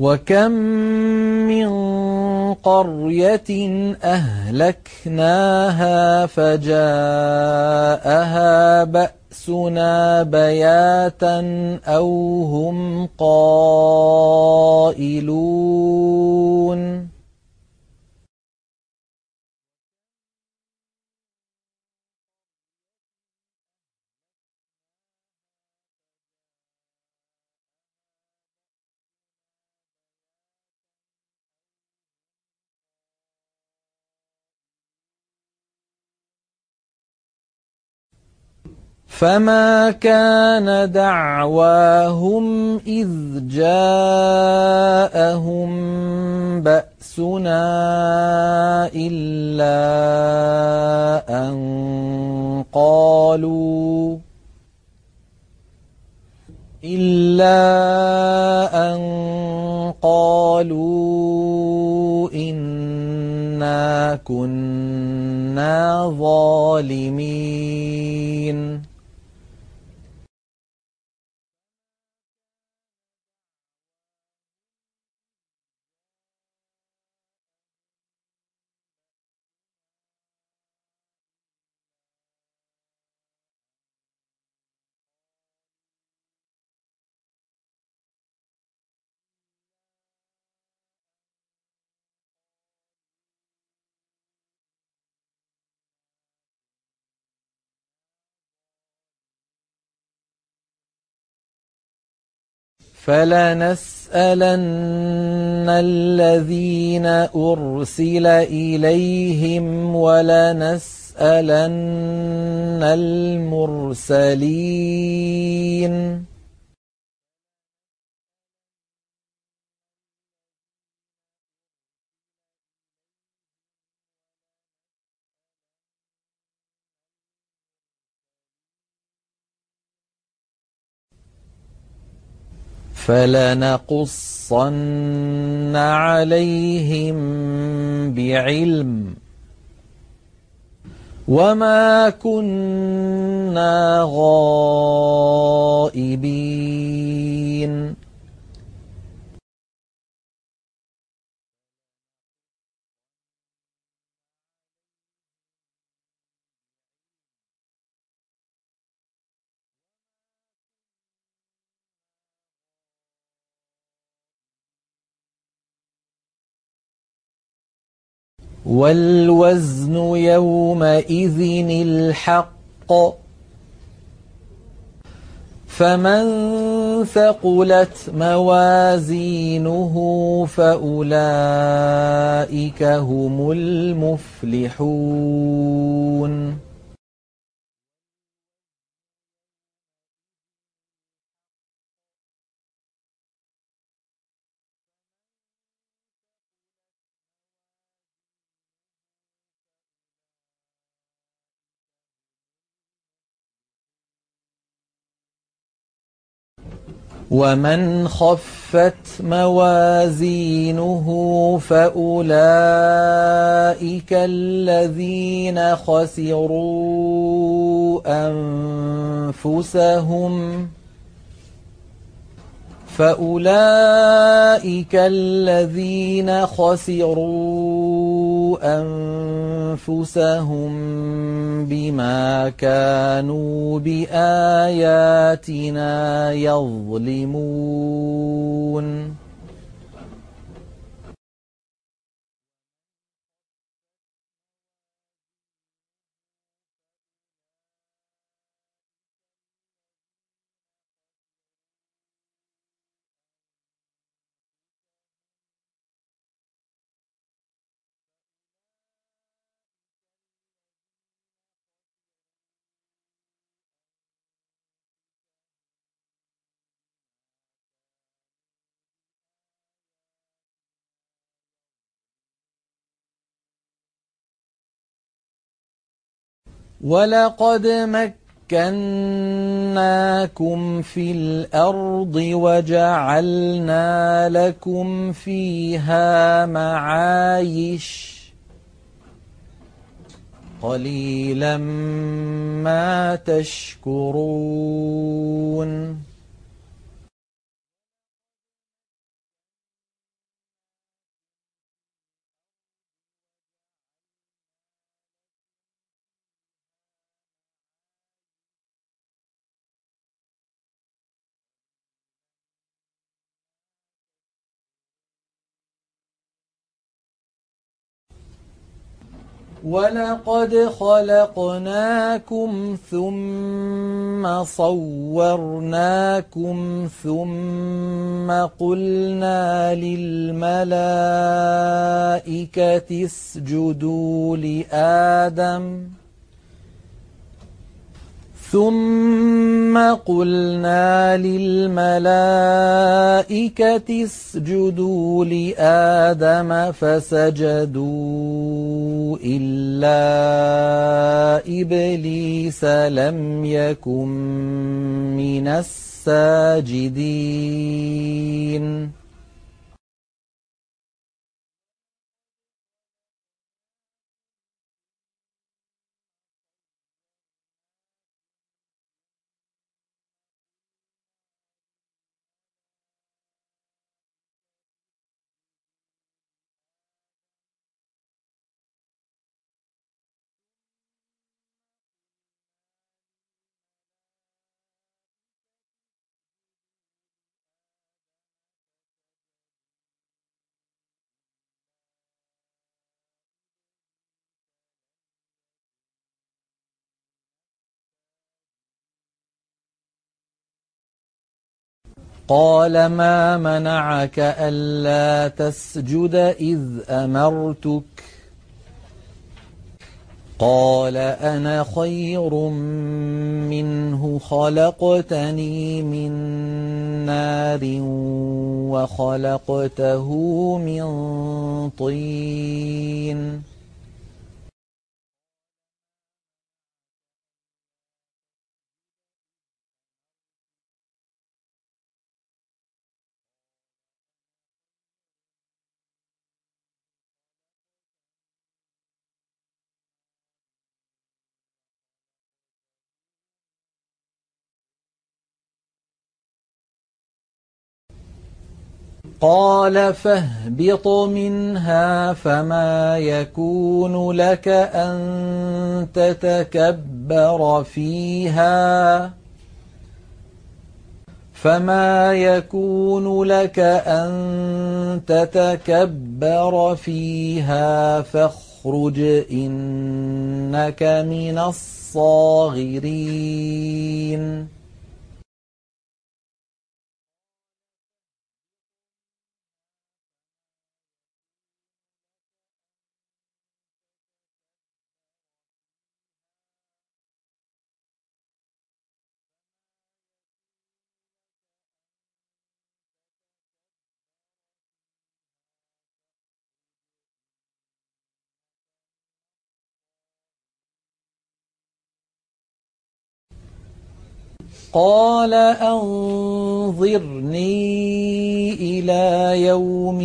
A: وكم من قرية أهلكناها فجاءها بأسنا بياتا أو هم قائلون فما كان دعواهم إذ جاءهم بأسنا إلا أن قالوا إلا أن قالوا إنا كنا ظالمين فلنسألن الذين أرسل إليهم ولنسألن المرسلين فلنقصن عليهم بعلم وما كنا غائبين والوزن يومئذ الحق فمن ثقلت موازينه فأولئك هم المفلحون ومن خفت موازينه فأولئك الذين خسروا أنفسهم فأولئك الذين خسروا أنفسهم بما كانوا بآياتنا يظلمون ولقد مكناكم في الأرض وجعلنا لكم فيها معايش قليلا ما تشكرون ولقد خلقناكم ثم صورناكم ثم قلنا للملائكة اسجدوا لآدم ثم قلنا للملائكة اسجدوا لآدم فسجدوا إلا إبليس لم يكن من الساجدين قال ما منعك ألا تسجد إذ أمرتك قال أنا خير منه خلقتني من نار وخلقته من طين قال فاهبط منها فما يكون لك أن تتكبر فيها فما يكون لك أن تتكبر فيها فاخرج إنك من الصاغرين قال أنظرني إلى يوم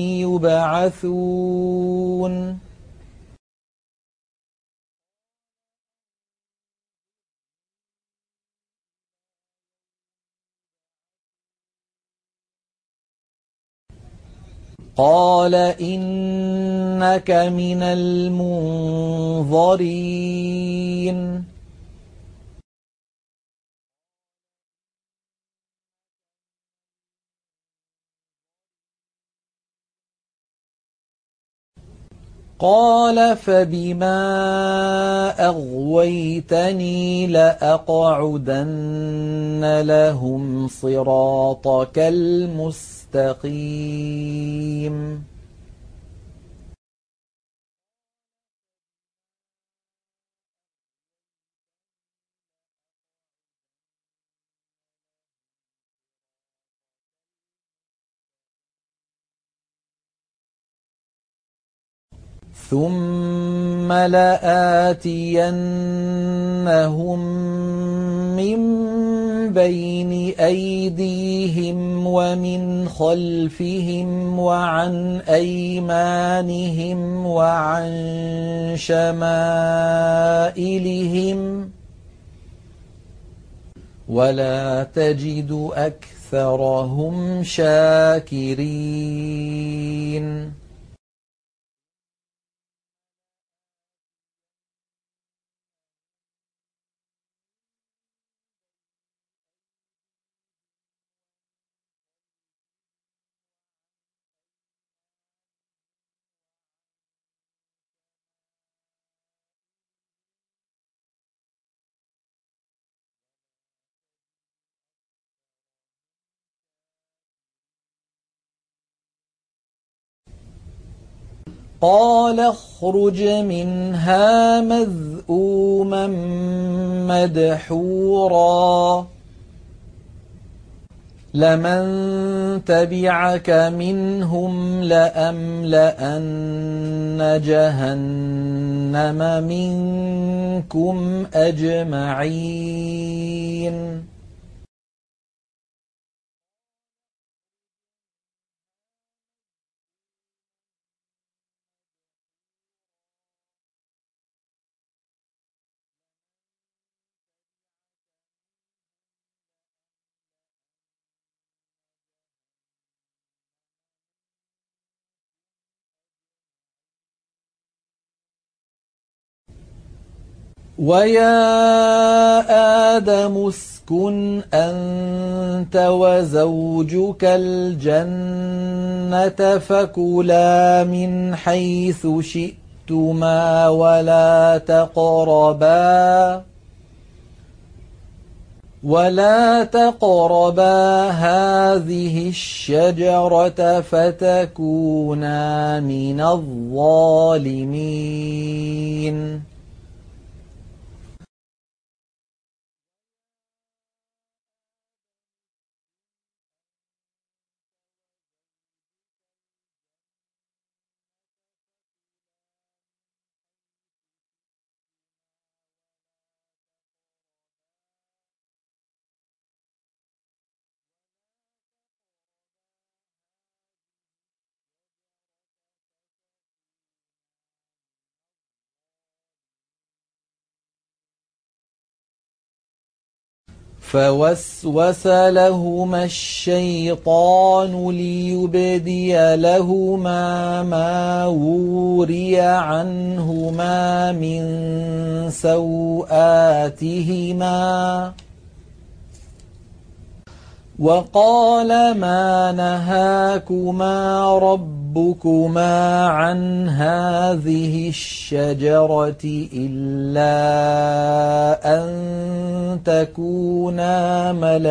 A: يبعثون قال إنك من المنظرين قال فبما أغويتني لأقعدن لهم صراطك المستقيم ثم لآتينهم من بين أيديهم ومن خلفهم وعن أيمانهم وعن شمائلهم ولا تجد أكثرهم شاكرين قال اخرج منها مذءوما مدحورا لمن تبعك منهم لأملأن جهنم منكم أجمعين ويا آدم اسكن أنت وزوجك الجنة فكلا من حيث شئتما ولا تقربا ولا تقربا هذه الشجرة فتكونا من الظالمين فوسوس لهما الشيطان ليبدي لهما ما وري عنهما من سوآتهما وقال ما نهاكما ربكما عن هذه الشجرة إلا أن تكونا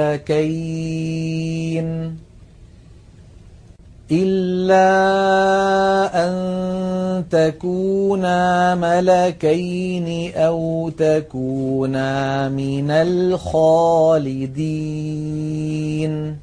A: ملكين إلا أن تكونا ملكين أو تكونا من الخالدين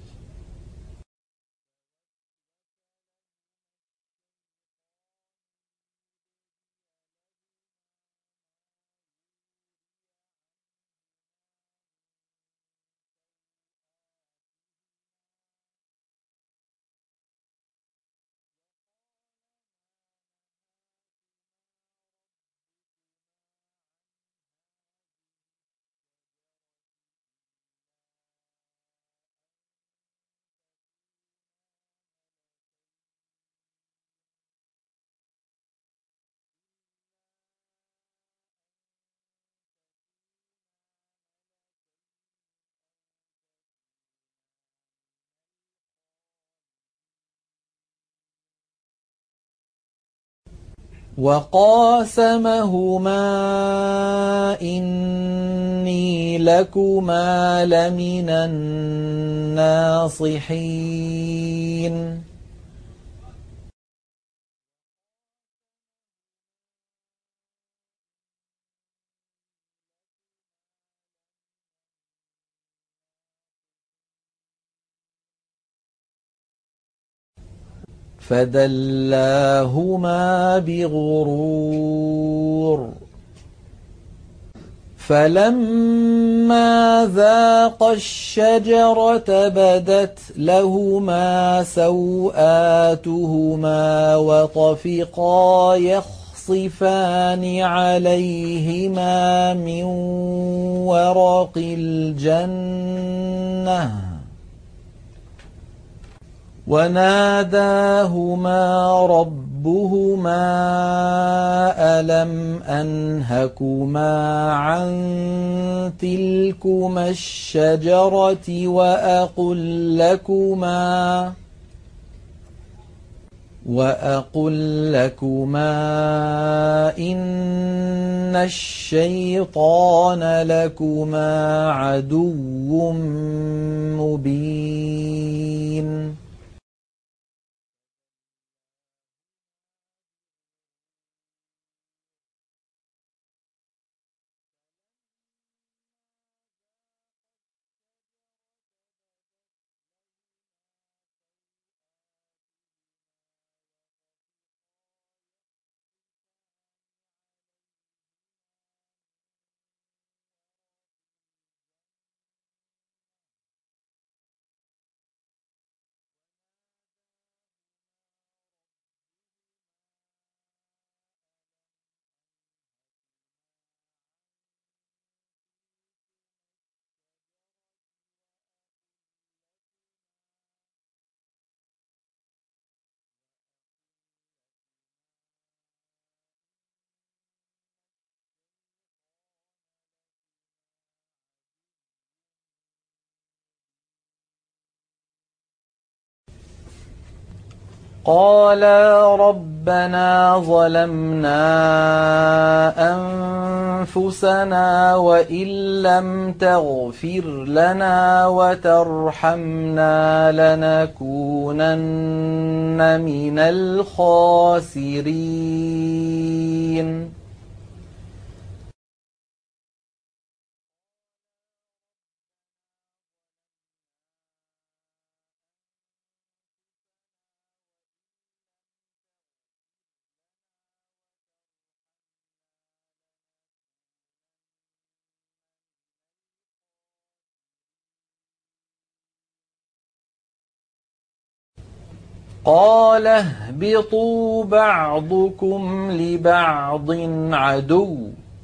A: وقاسمهما إني لكما لمن الناصحين فدلاهما بغرور فلما ذاقا الشجرة بدت لهما سوآتهما وطفقا يخصفان عليهما من ورق الجنة وناداهما ربهما ألم أنهكما عن تلكما الشجرة وأقل لكما وأقل لكما إن الشيطان لكما عدو مبين قالا ربنا ظلمنا أنفسنا وإن لم تغفر لنا وترحمنا لنكونن من الخاسرين قال اهبطوا بعضكم لبعض عدو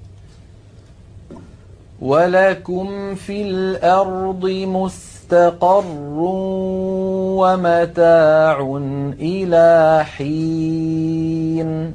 A: ولكم في الأرض مستقر ومتاع إلى حين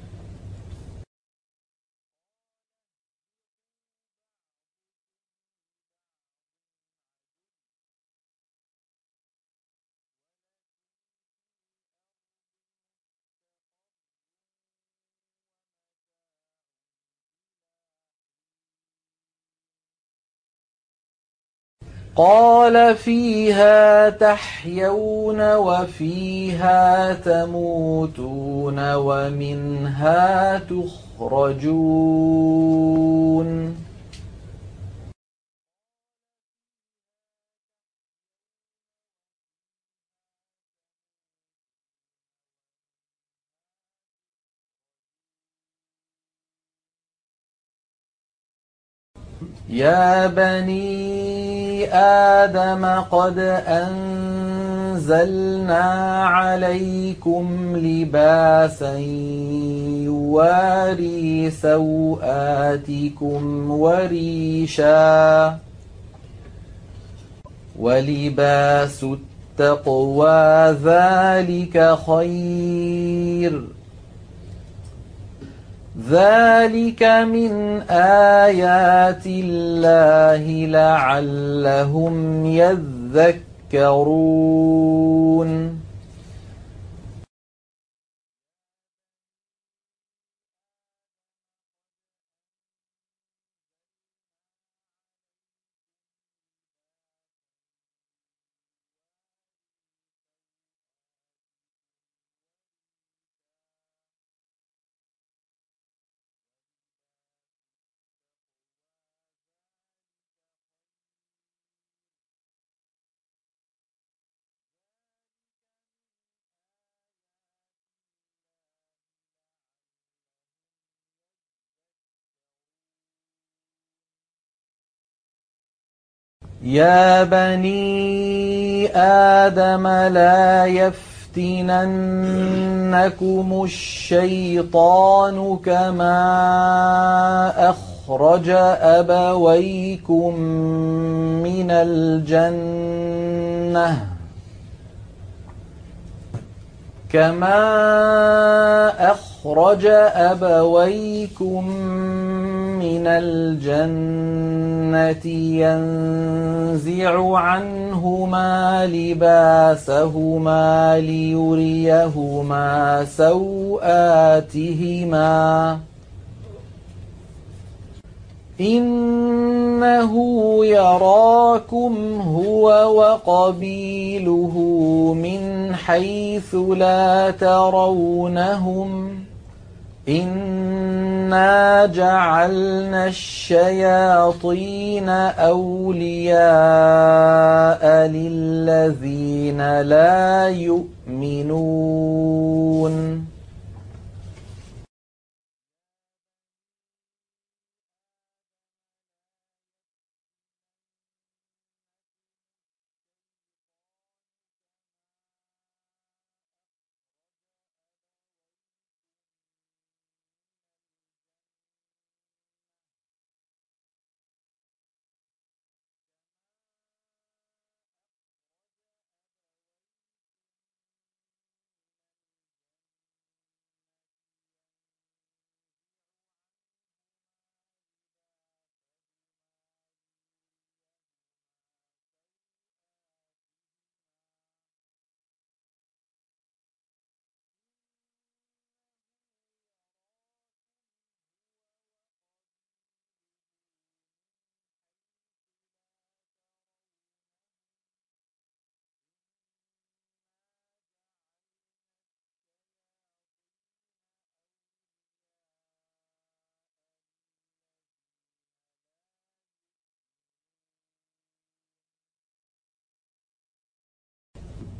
A: قال فيها تحيون وفيها تموتون ومنها تخرجون يا بني آدم قد أنزلنا عليكم لباسا يواري سوآتكم وريشا ولباس التقوى ذلك خير ذلك من آيات الله لعلهم يذكرون يا بني آدم لا يفتننكم الشيطان كما أخرج أبويكم من الجنة كما أخرج أبويكم من الجنة ينزع عنهما لباسهما ليريهما سوآتهما إنه يراكم هو وقبيله من حيث لا ترونهم إنا جعلنا الشياطين أولياء للذين لا يؤمنون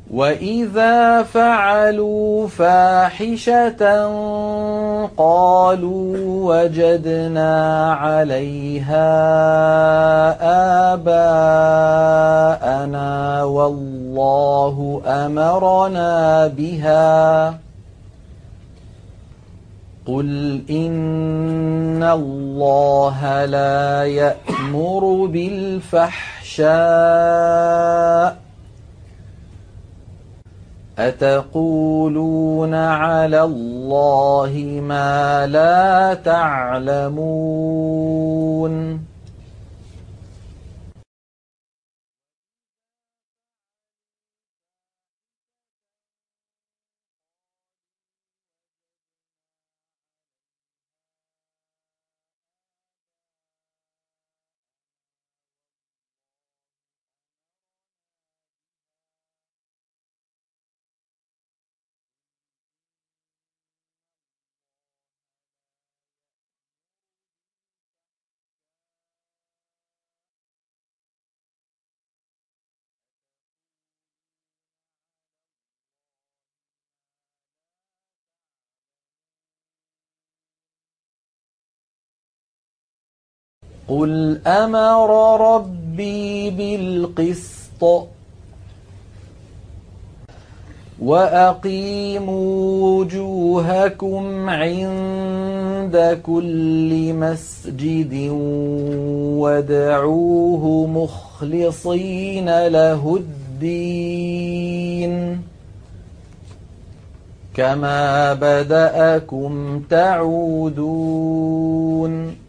A: وإذا فعلوا فاحشة قالوا وجدنا عليها آباءنا والله أمرنا بها قل إن الله لا يأمر بالفحشاء أتقولون على الله ما لا تعلمون قل أمر ربي بالقسط وأقيموا وجوهكم عند كل مسجد وادعوه مخلصين له الدين كما بدأكم تعودون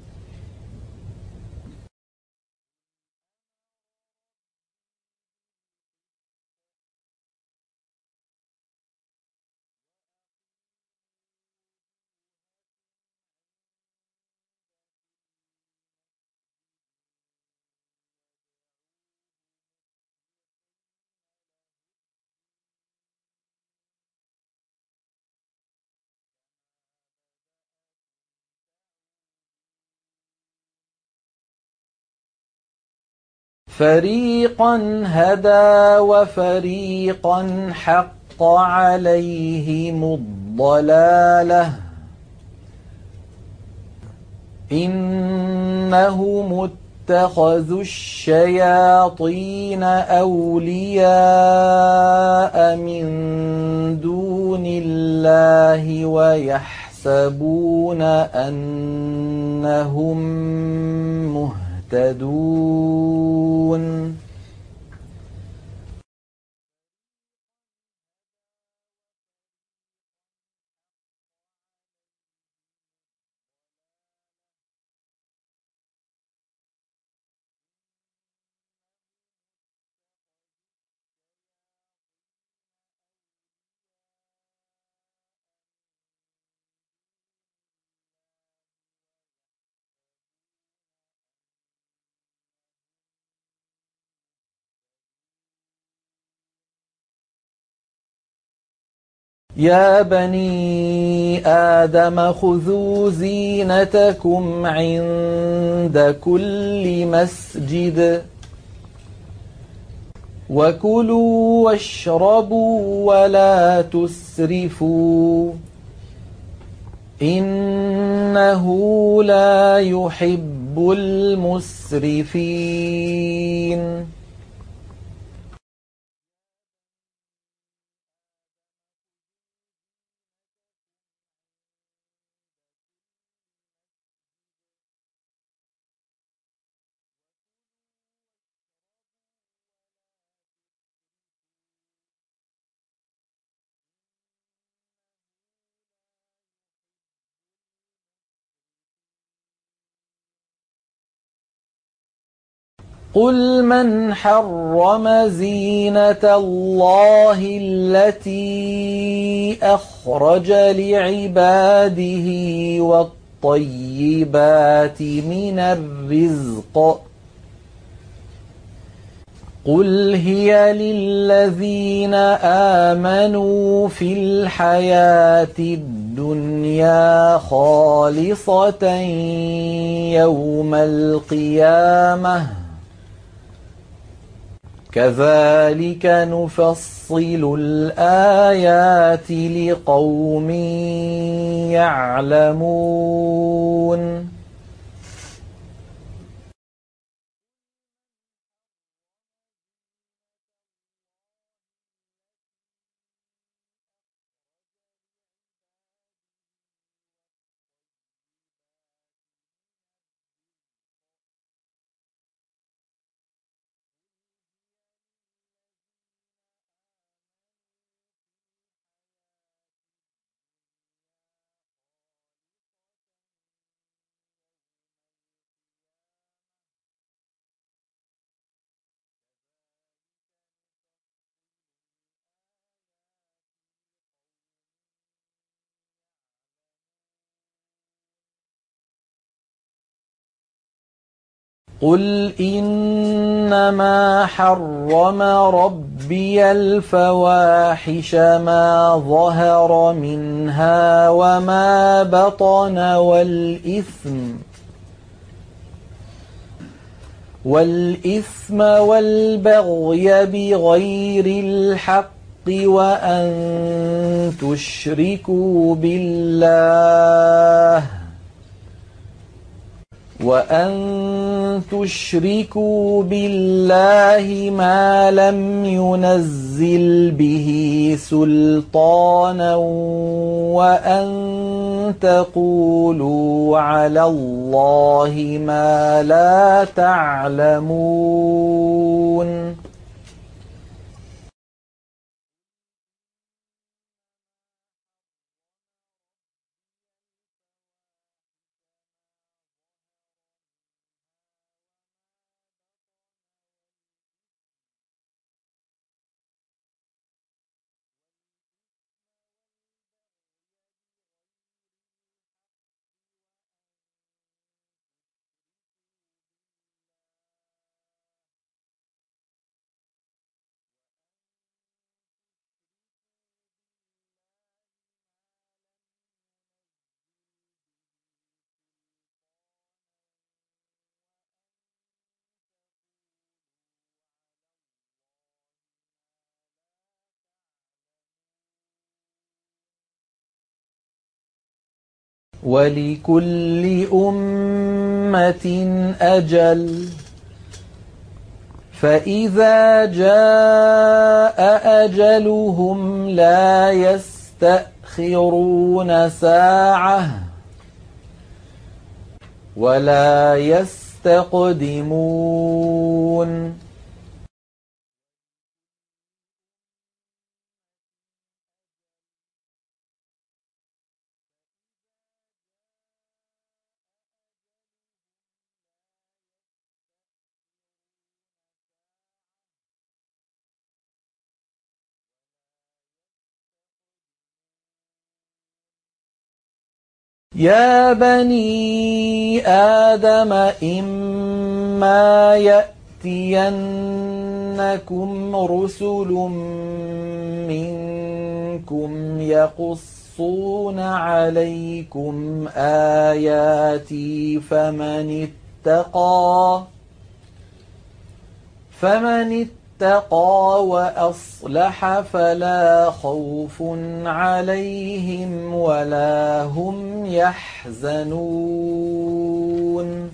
A: فريقا هدى وفريقا حق عليهم الضلالة إنهم اتخذوا الشياطين أولياء من دون الله ويحسبون أنهم مهتدون يا بني آدم خذوا زينتكم عند كل مسجد وكلوا واشربوا ولا تسرفوا إنه لا يحب المسرفين قل من حرم زينة الله التي أخرج لعباده والطيبات من الرزق قل هي للذين آمنوا في الحياة الدنيا خالصة يوم القيامة كذلك نفصل الآيات لقوم يعلمون قل إنما حرم ربي الفواحش ما ظهر منها وما بطن والإثم والإثم والبغي بغير الحق وأن تشركوا بالله وأن تشركوا بالله ما لم ينزل به سلطانا وأن تقولوا على الله ما لا تعلمون ولكل أمة أجل فإذا جاء أجلهم لا يستأخرون ساعة ولا يستقدمون يا بني آدم إما يأتينكم رسل منكم يقصون عليكم آياتي فمن اتقى فمن اتقى وأصلح فلا خوف عليهم ولا هم يحزنون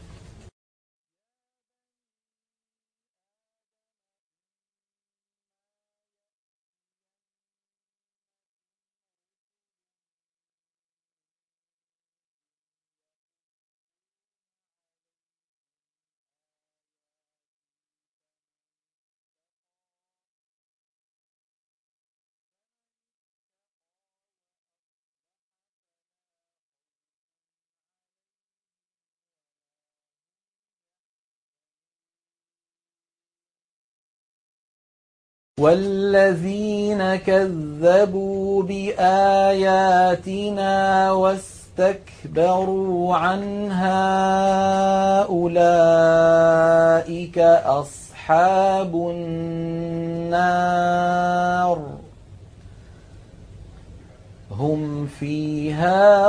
A: والذين كذبوا بآياتنا واستكبروا عنها أولئك أصحاب النار هم فيها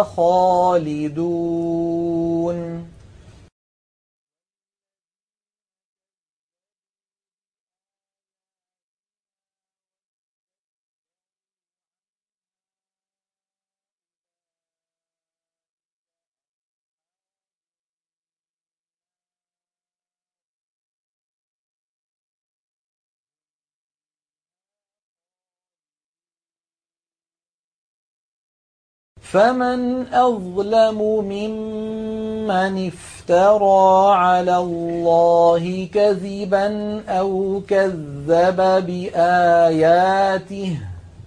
A: خالدون فمن أظلم ممن افترى على الله كذبا أو كذب بآياته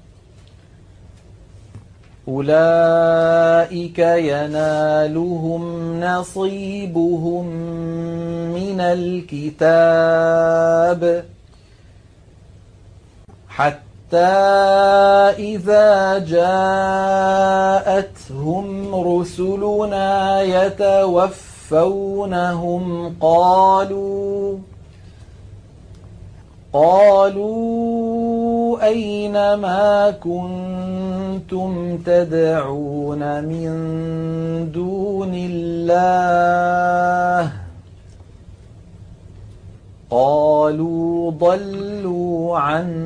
A: أولئك ينالهم نصيبهم من الكتاب حتى إذا جاءتهم رسلنا يتوفونهم قالوا قالوا أين ما كنتم تدعون من دون الله قالوا ضلوا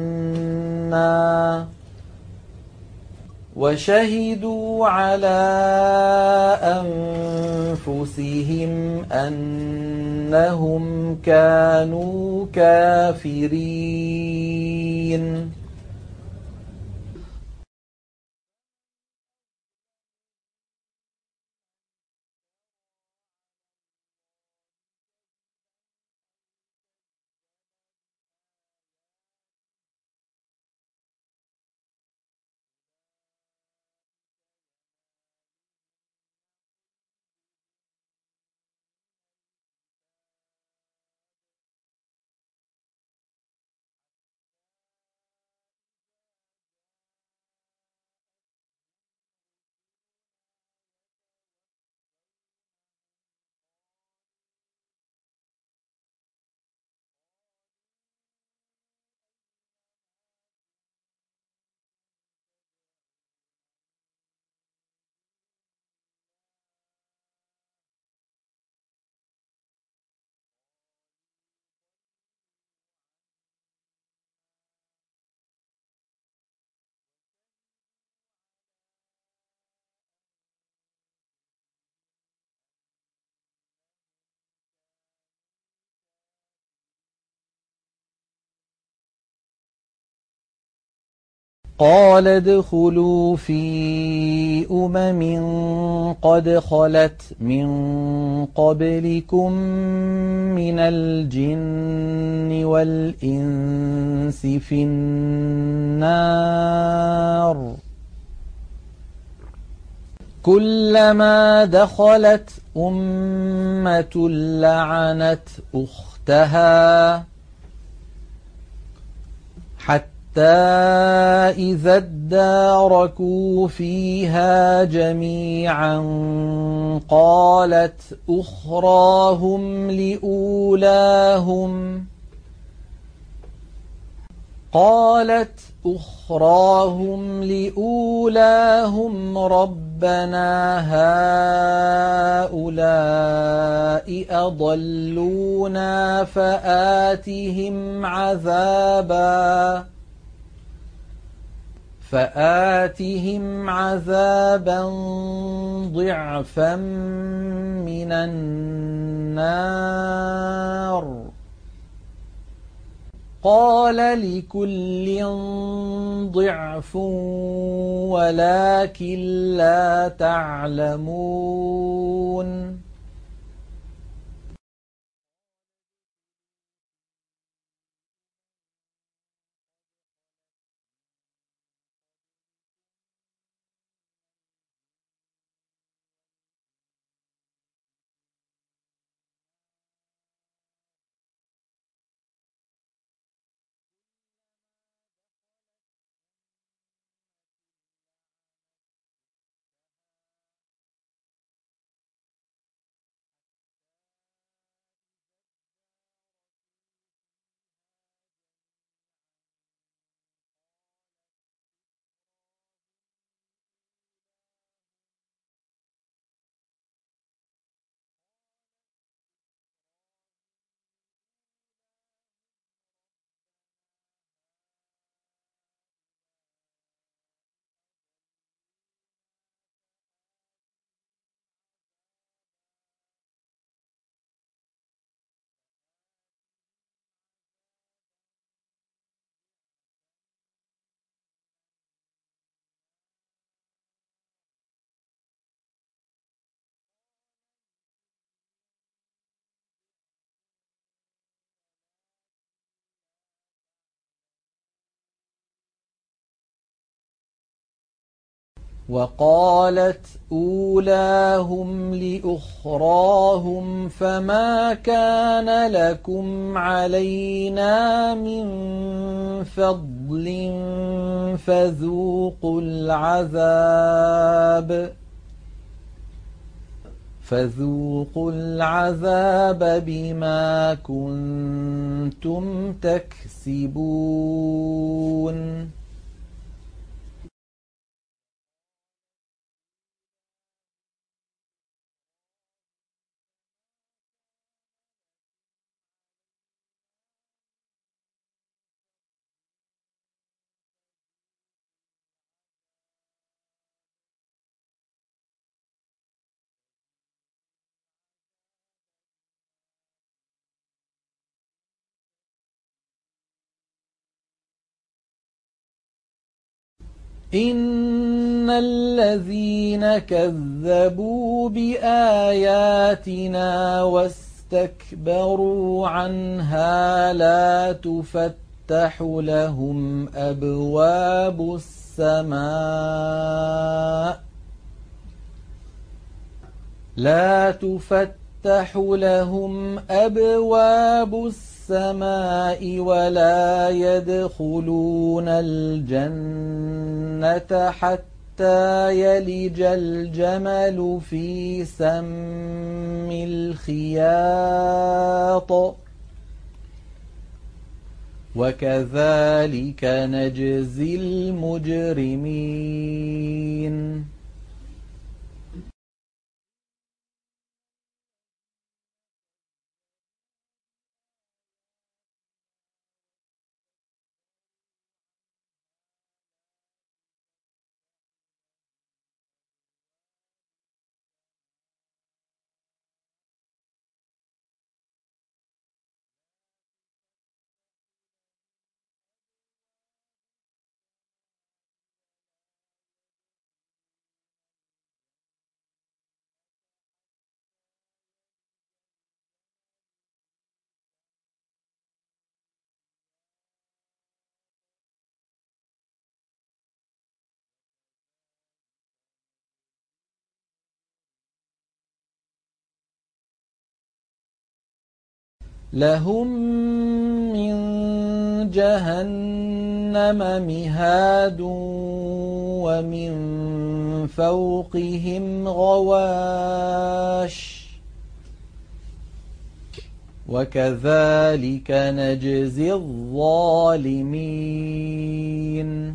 A: عنا وشهدوا على أنفسهم أنهم كانوا كافرين قال ادخلوا في أمم قد خلت من قبلكم من الجن والإنس في النار كلما دخلت أمة لعنت أختها حتى إذا اداركوا فيها جميعا قالت أخراهم لأولاهم قالت أخراهم لأولاهم ربنا هؤلاء أضلونا فآتهم عذابا فآتهم عذابا ضعفا من النار قال لكل ضعف ولكن لا تعلمون وقالت أولاهم لأخراهم فما كان لكم علينا من فضل فذوقوا العذاب فذوقوا العذاب بما كنتم تكسبون إن الذين كذبوا بآياتنا واستكبروا عنها لا تفتح لهم أبواب السماء لا تفتح لهم أبواب السماء السماء ولا يدخلون الجنة حتى يلج الجمل في سم الخياط وكذلك نجزي المجرمين لهم من جهنم مهاد ومن فوقهم غواش وكذلك نجزي الظالمين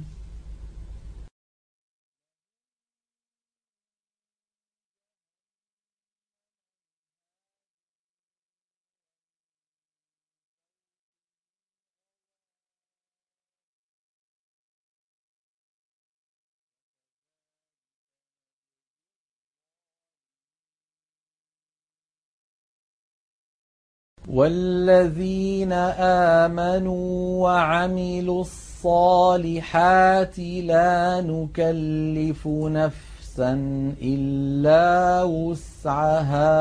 A: والذين آمنوا وعملوا الصالحات لا نكلف نفسا إلا وسعها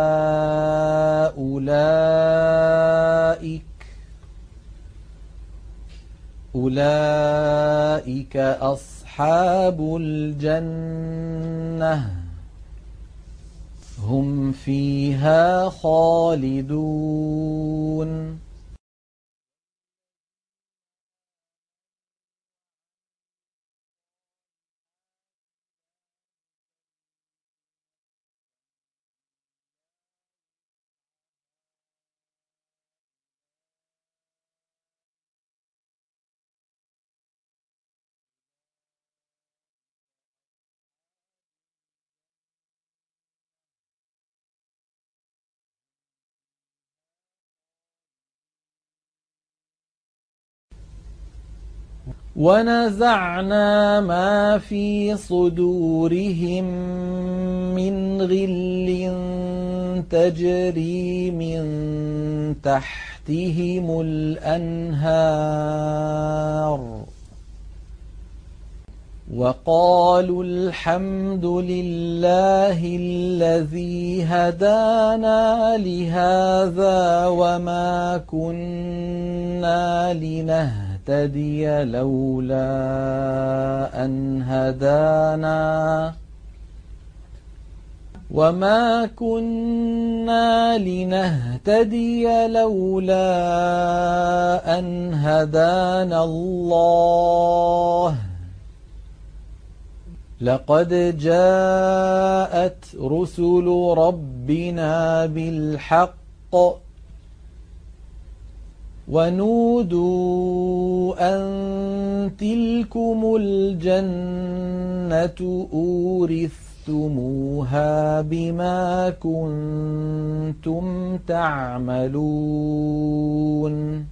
A: أولئك أولئك أصحاب الجنة هم فيها خالدون ونزعنا ما في صدورهم من غل تجري من تحتهم الأنهار وقالوا الحمد لله الذي هدانا لهذا وما كنا لنهتدي لولا أن هدانا وما كنا لنهتدي لولا أن هدانا الله لقد جاءت رسل ربنا بالحق ونودوا أن تلكم الجنة أورثتموها بما كنتم تعملون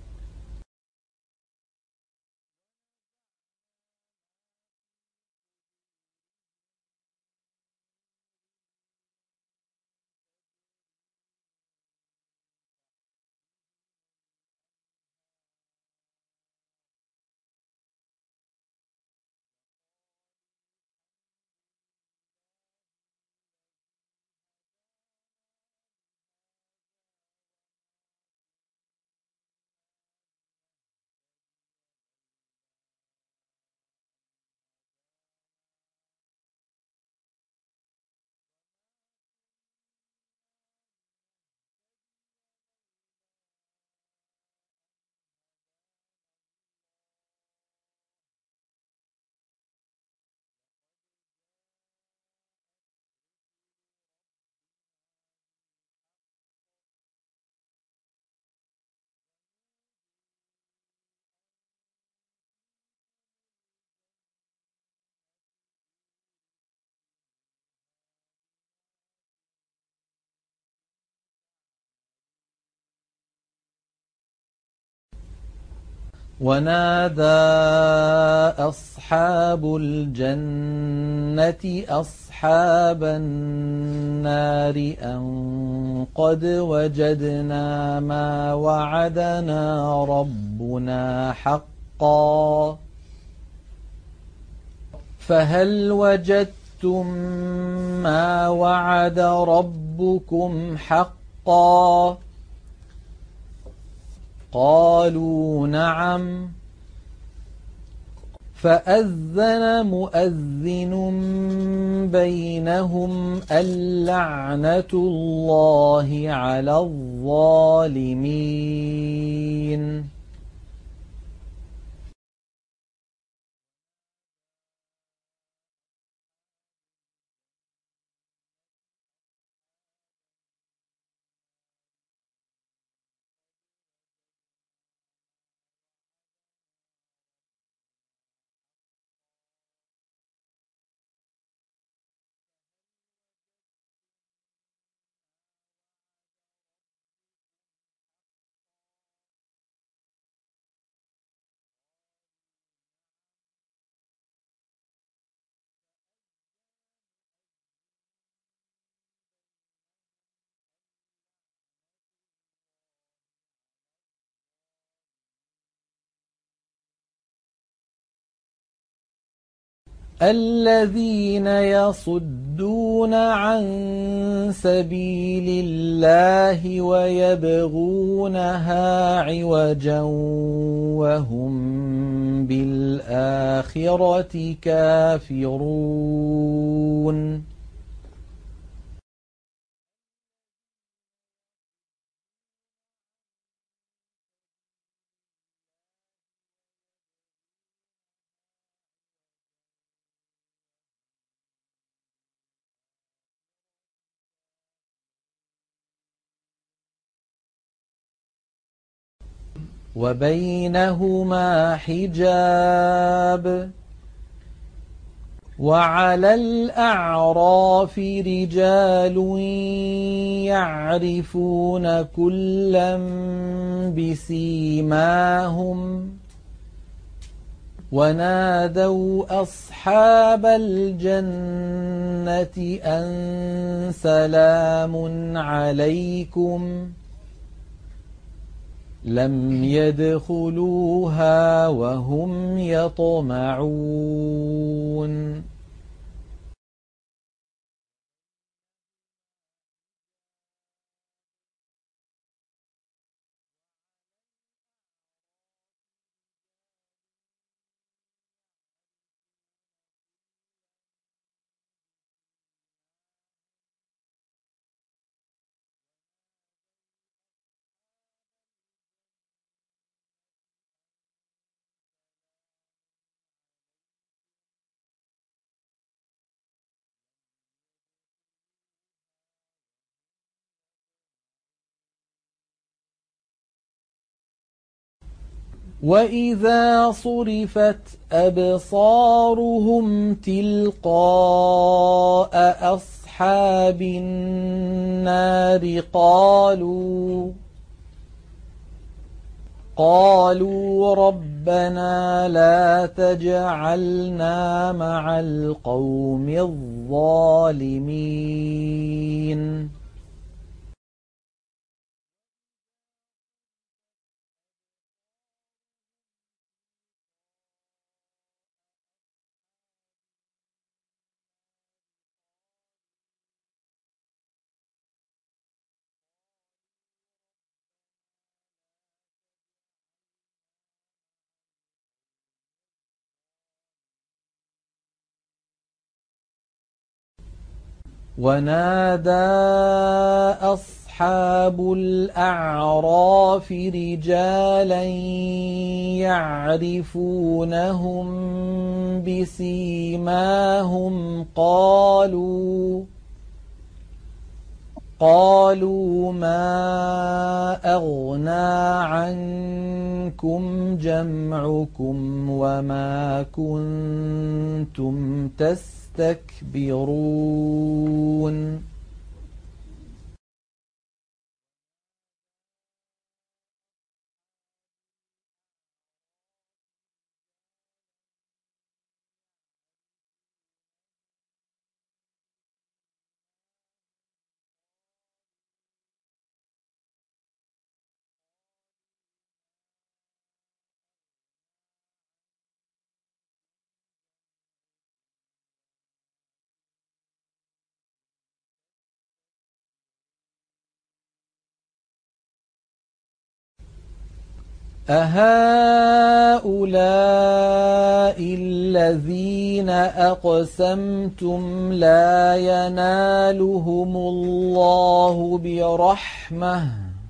A: ونادى أصحاب الجنة أصحاب النار أن قد وجدنا ما وعدنا ربنا حقا فهل وجدتم ما وعد ربكم حقا قالوا نعم فأذن مؤذن بينهم اللعنة الله على الظالمين الذين يصدون عن سبيل الله ويبغونها عوجا وهم بالآخرة كافرون وبينهما حجاب وعلى الأعراف رجال يعرفون كلا بسيماهم ونادوا أصحاب الجنة أن سلام عليكم لم يدخلوها وهم يطمعون وإذا صرفت أبصارهم تلقاء أصحاب النار قالوا قالوا ربنا لا تجعلنا مع القوم الظالمين ونادى أصحاب الأعراف رجالا يعرفونهم بسيماهم قالوا قالوا ما أغنى عنكم جمعكم وما كنتم تستكبرون أهؤلاء الذين أقسمتم لا ينالهم الله برحمة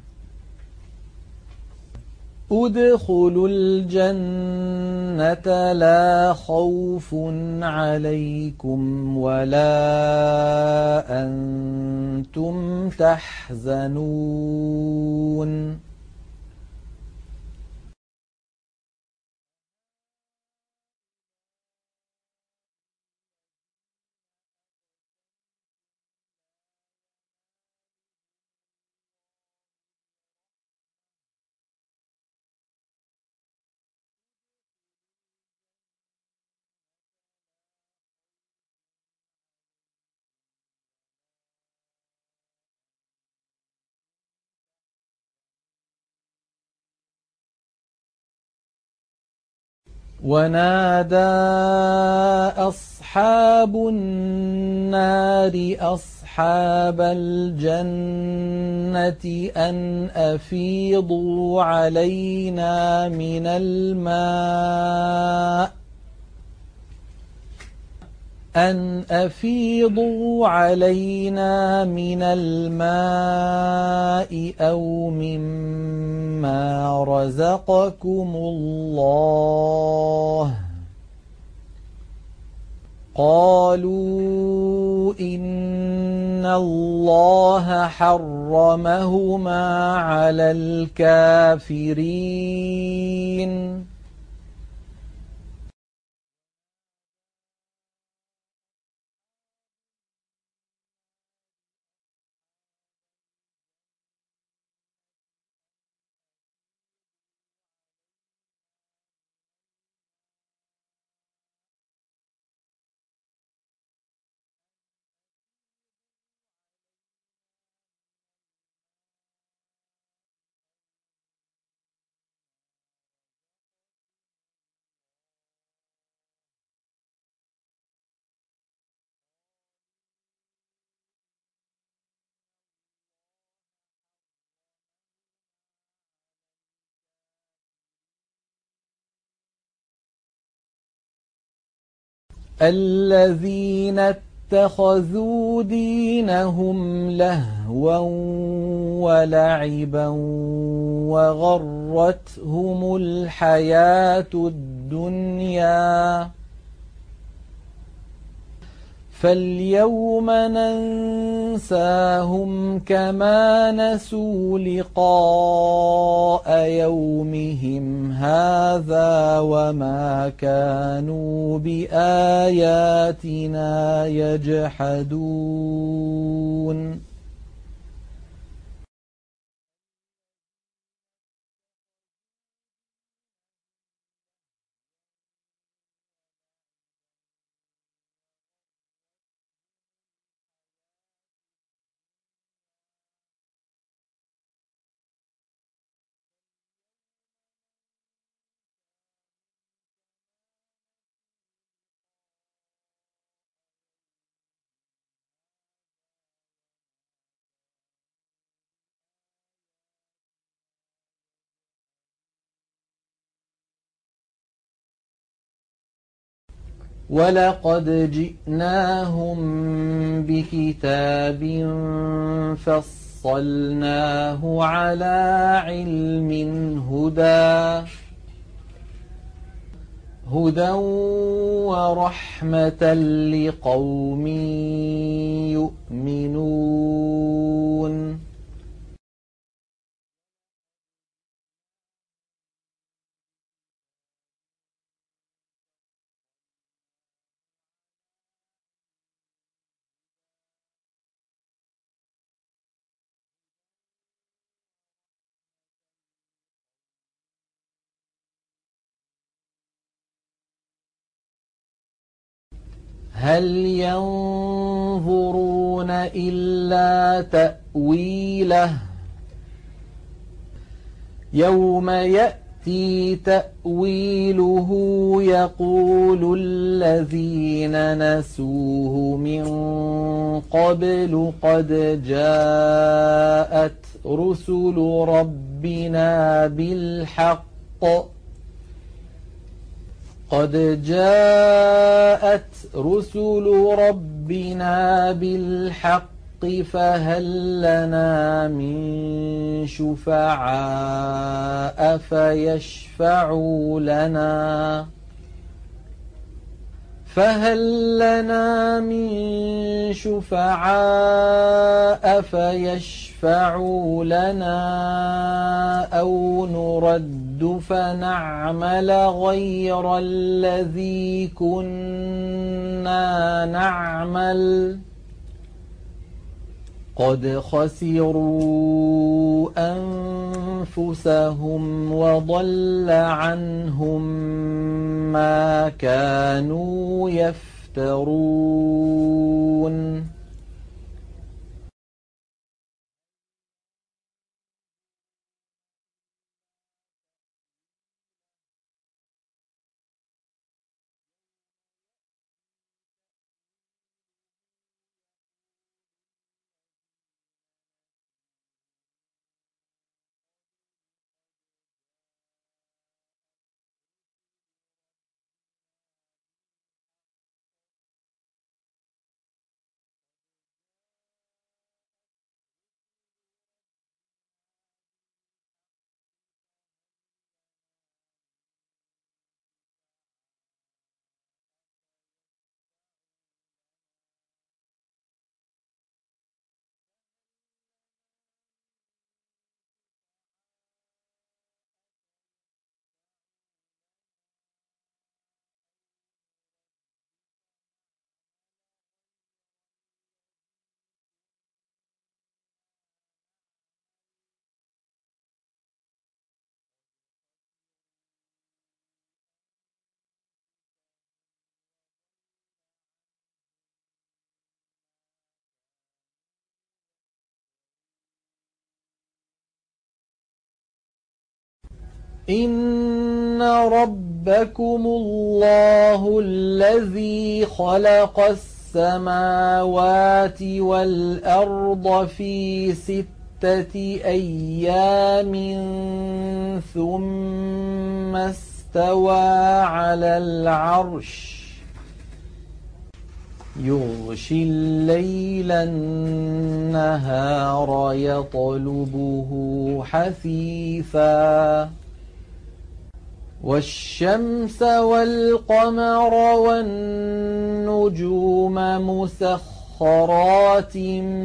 A: ادخلوا الجنة لا خوف عليكم ولا أنتم تحزنون ونادى أصحاب النار أصحاب الجنة أن أفيضوا علينا من الماء أن أفيضوا علينا من الماء أو مما رزقكم الله قالوا إن الله حرمهما على الكافرين الذين اتخذوا دينهم لهوا ولعبا وغرتهم الحياة الدنيا فاليوم ننساهم كما نسوا لقاء يومهم هذا وما كانوا بآياتنا يجحدون ولقد جئناهم بكتاب فصلناه على علم هدى هدى ورحمة لقوم يؤمنون هل ينظرون إلا تأويله يوم يأتي تأويله يقول الذين نسوه من قبل قد جاءت رسل ربنا بالحق قد جاءت رسل ربنا بالحق فهل لنا من شفعاء فيشفعوا لنا فهل لنا من شفعاء فيشفعوا لنا أو نرد فنعمل غير الذي كنا نعمل قد خسروا أنفسهم وضل عنهم ما كانوا يفترون إن ربكم الله الذي خلق السماوات والأرض في ستة أيام ثم استوى على العرش يغشي الليل النهار يطلبه حثيثا والشمس والقمر والنجوم مسخرات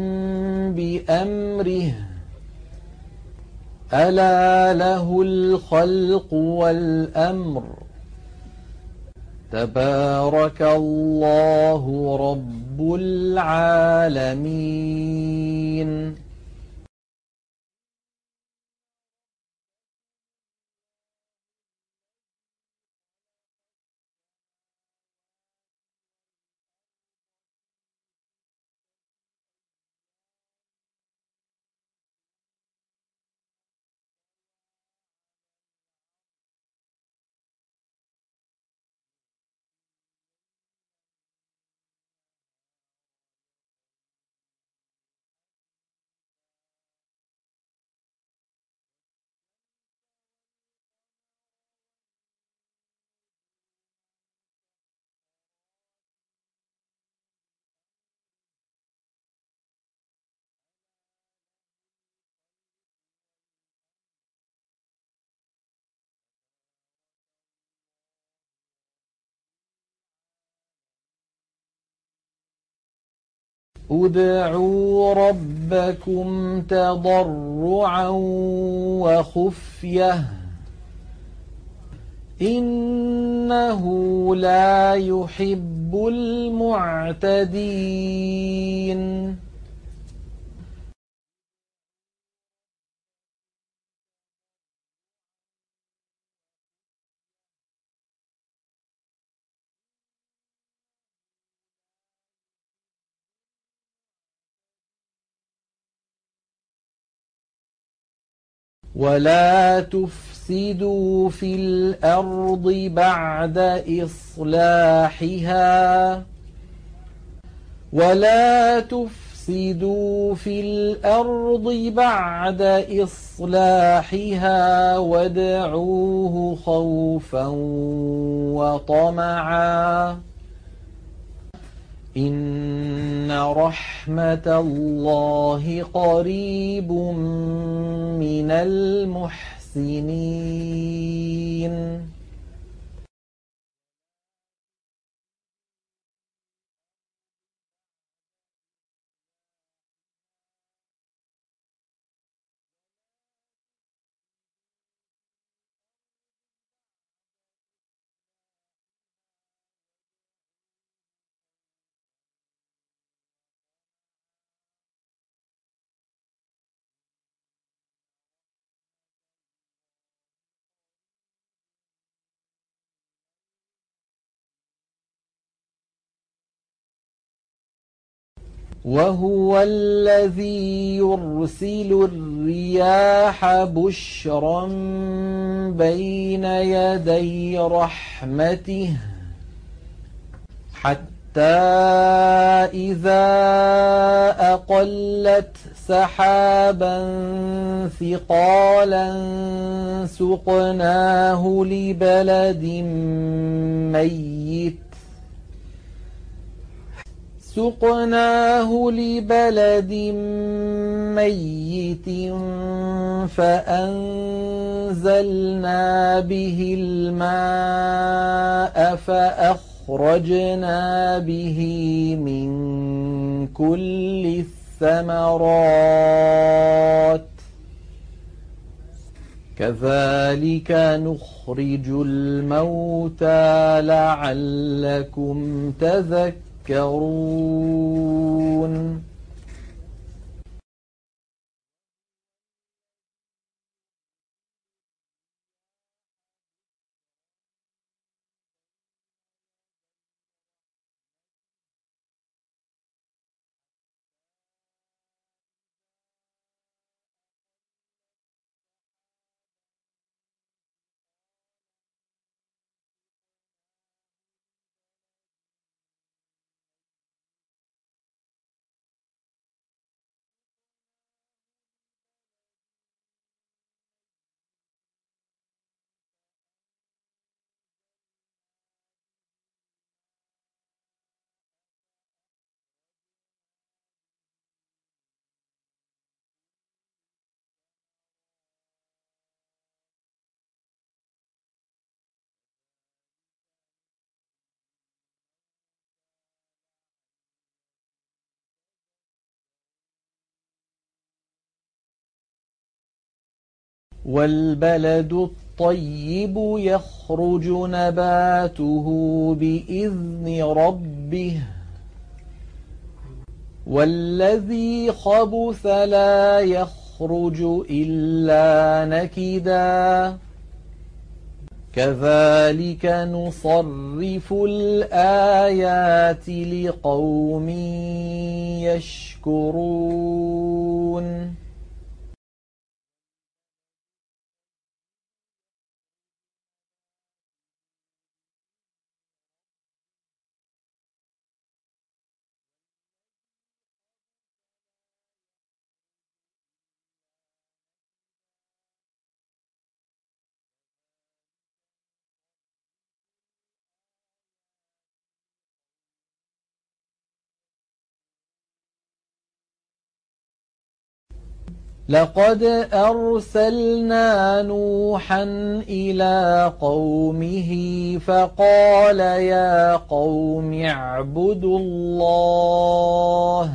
A: بأمره ألا له الخلق والأمر تبارك الله رب العالمين. ادعوا ربكم تضرعا وخفية إنه لا يحب المعتدين. ولا تفسدوا في الأرض بعد إصلاحها ولا تفسدوا في الأرض بعد إصلاحها وادعوه خوفا وطمعا إن رحمة الله قريب من المحسنين. وهو الذي يرسل الرياح بشرا بين يدي رحمته حتى إذا أقلت سحابا ثقالا سقناه لبلد ميت سقناه لبلد ميت فأنزلنا به الماء فأخرجنا به من كل الثمرات كذلك نخرج الموتى لعلكم تذكرون. والبلد الطيب يخرج نباته بإذن ربه والذي خبث لا يخرج إلا نكدا كذلك نصرف الآيات لقوم يشكرون لقد أرسلنا نوحا إلى قومه فقال يا قوم اعبدوا الله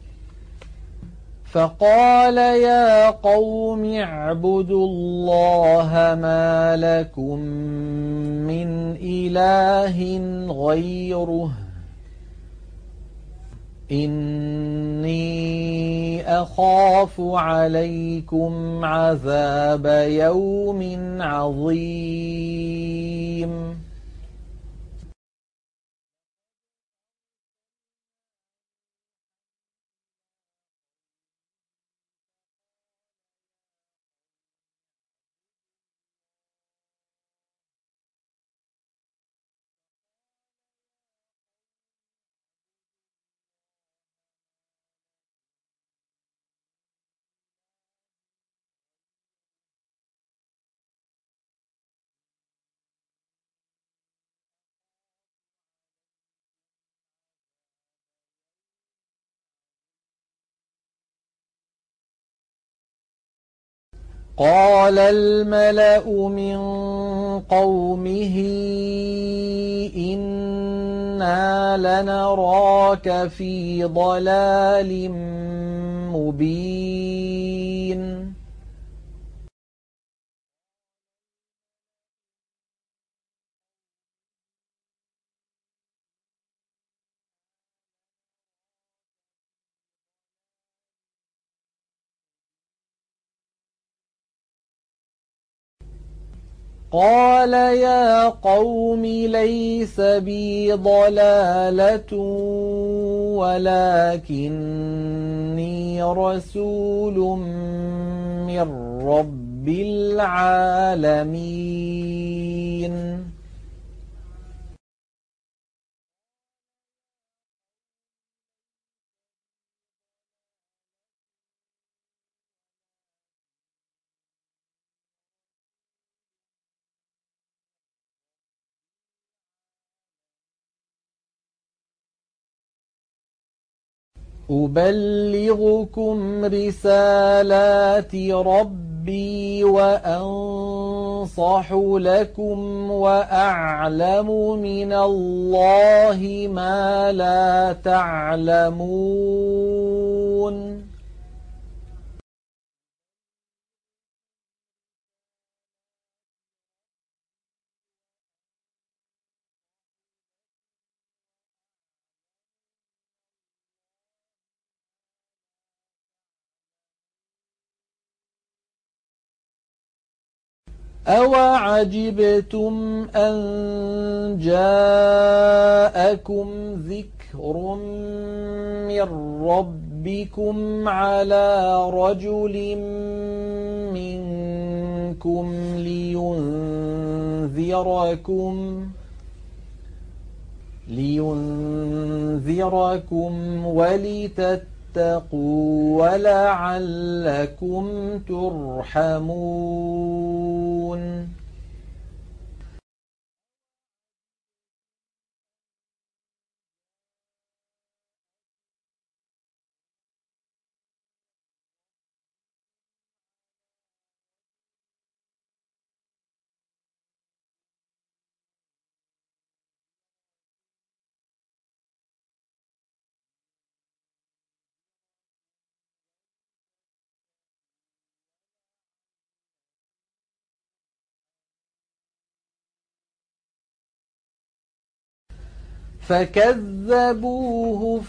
A: فقال يا قوم اعبدوا الله ما لكم من إله غيره إني أخاف عليكم عذاب يوم عظيم قال الملأ من قومه إنا لنراك في ضلال مبين قال يا قوم ليس بي ضلالة ولكني رسول من رب العالمين أبلغكم رسالات ربي وأنصح لكم وأعلم من الله ما لا تعلمون أَوَعَجِبْتُمْ أَن جَاءَكُمْ ذِكْرٌ مِّن رَّبِّكُمْ عَلَىٰ رَجُلٍ مِّنكُمْ لِيُنذِرَكُمْ لِيُنذِرَكُمْ وَلِتَتَّقُوا وَلَعَلَّكُمْ تُرْحَمُونَ فكذبوه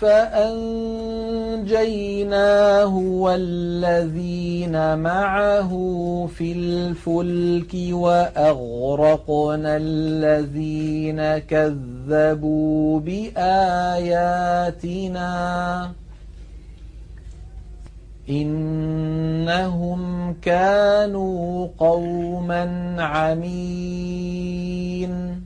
A: فأنجيناه والذين معه في الفلك وأغرقنا الذين كذبوا بآياتنا إنهم كانوا قوما عمين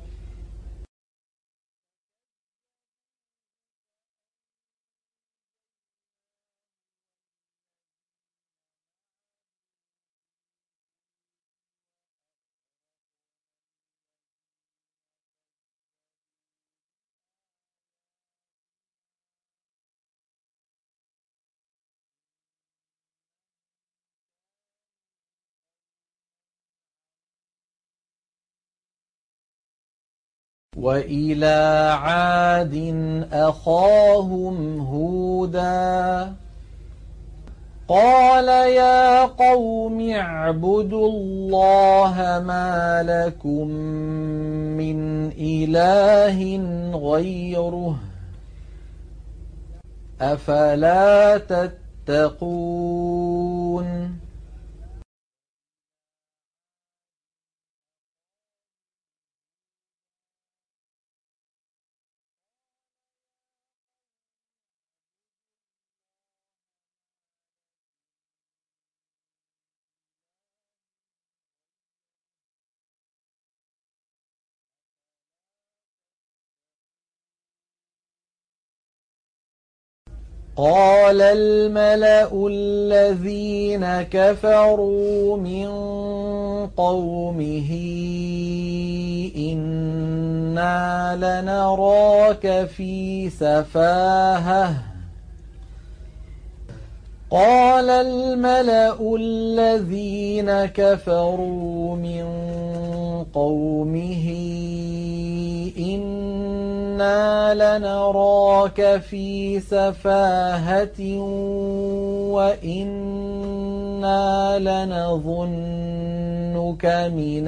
A: وإلى عاد أخاهم هودا قال يا قوم اعبدوا الله ما لكم من إله غيره أفلا تتقون قال الملأ الذين كفروا من قومه إنا لنراك في سفاهة قال الملأ الذين كفروا من قومه إنا لنراك في سفاهة وإنا لنظنك من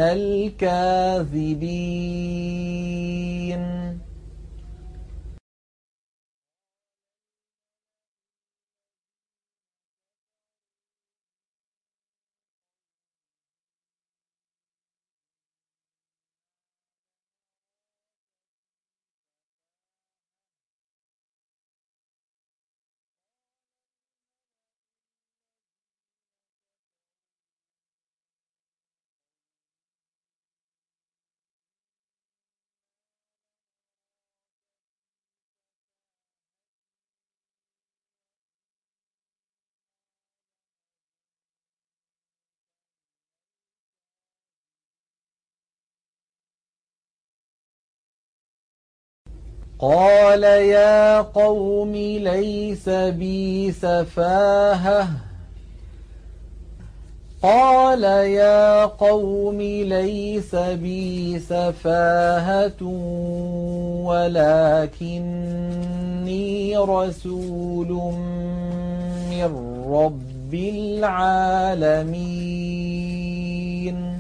A: الكاذبين قال يا قوم ليس بي سفاهة قال يا قوم ليس بي سفاهة ولكني رسول من رب العالمين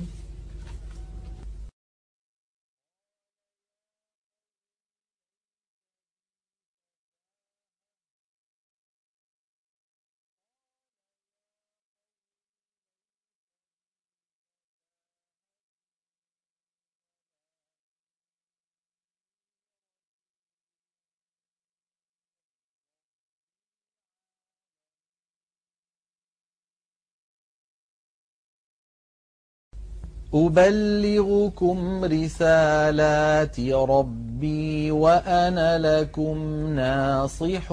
A: أبلغكم رسالات ربي وأنا لكم ناصح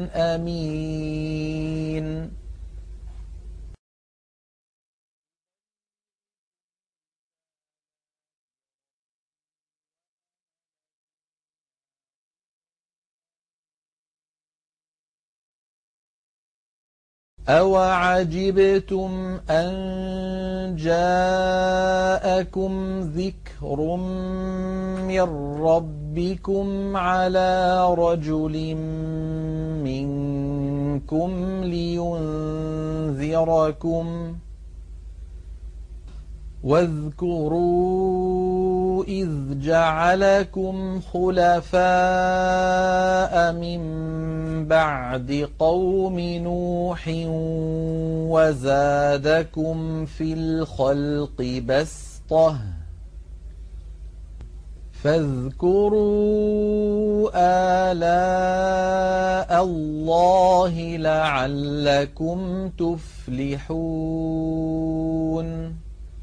A: أمين أَوَعَجِبْتُمْ أَن جَاءَكُمْ ذِكْرٌ مِّن رَّبِّكُمْ عَلَىٰ رَجُلٍ مِّنكُمْ لِيُنذِرَكُمْ ۖ واذكروا إذ جعلكم خلفاء من بعد قوم نوح وزادكم في الخلق بسطة فاذكروا آلاء الله لعلكم تفلحون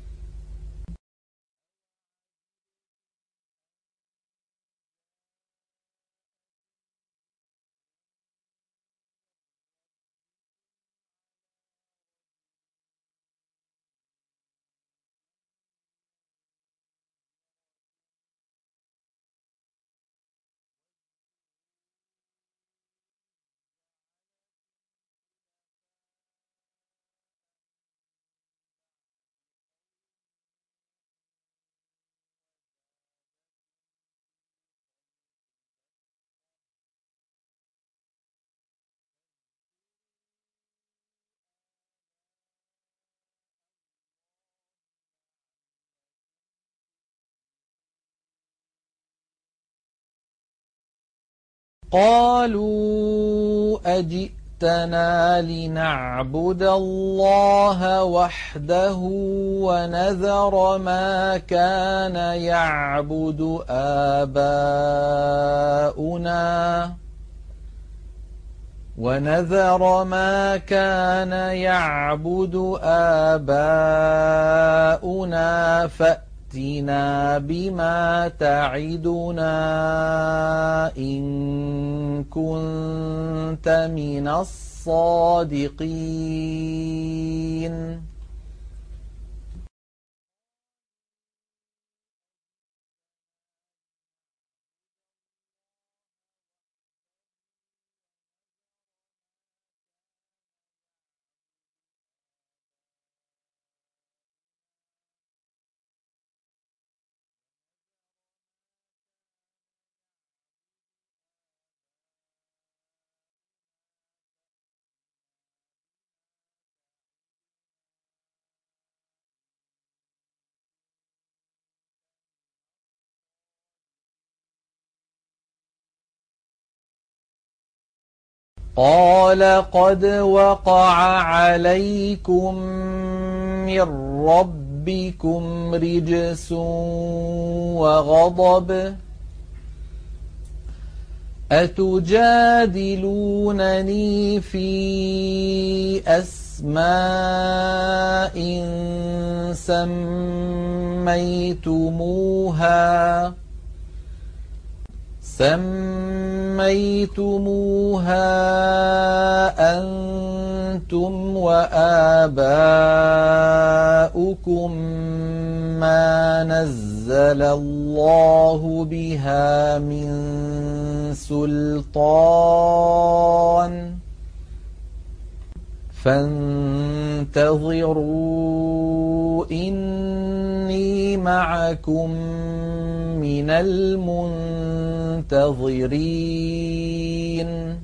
A: قالوا أجئتنا لنعبد الله وحده ونذر ما كان يعبد آباؤنا ونذر ما كان يعبد آباؤنا فأتنا بما تعدنا إن كنت من الصادقين قال قد وقع عليكم من ربكم رجس وغضب أتجادلونني في أسماء سميتموها سميتموها أنتم وآباؤكم ما نزل الله بها من سلطان فانتظروا إني معكم من المنتظرين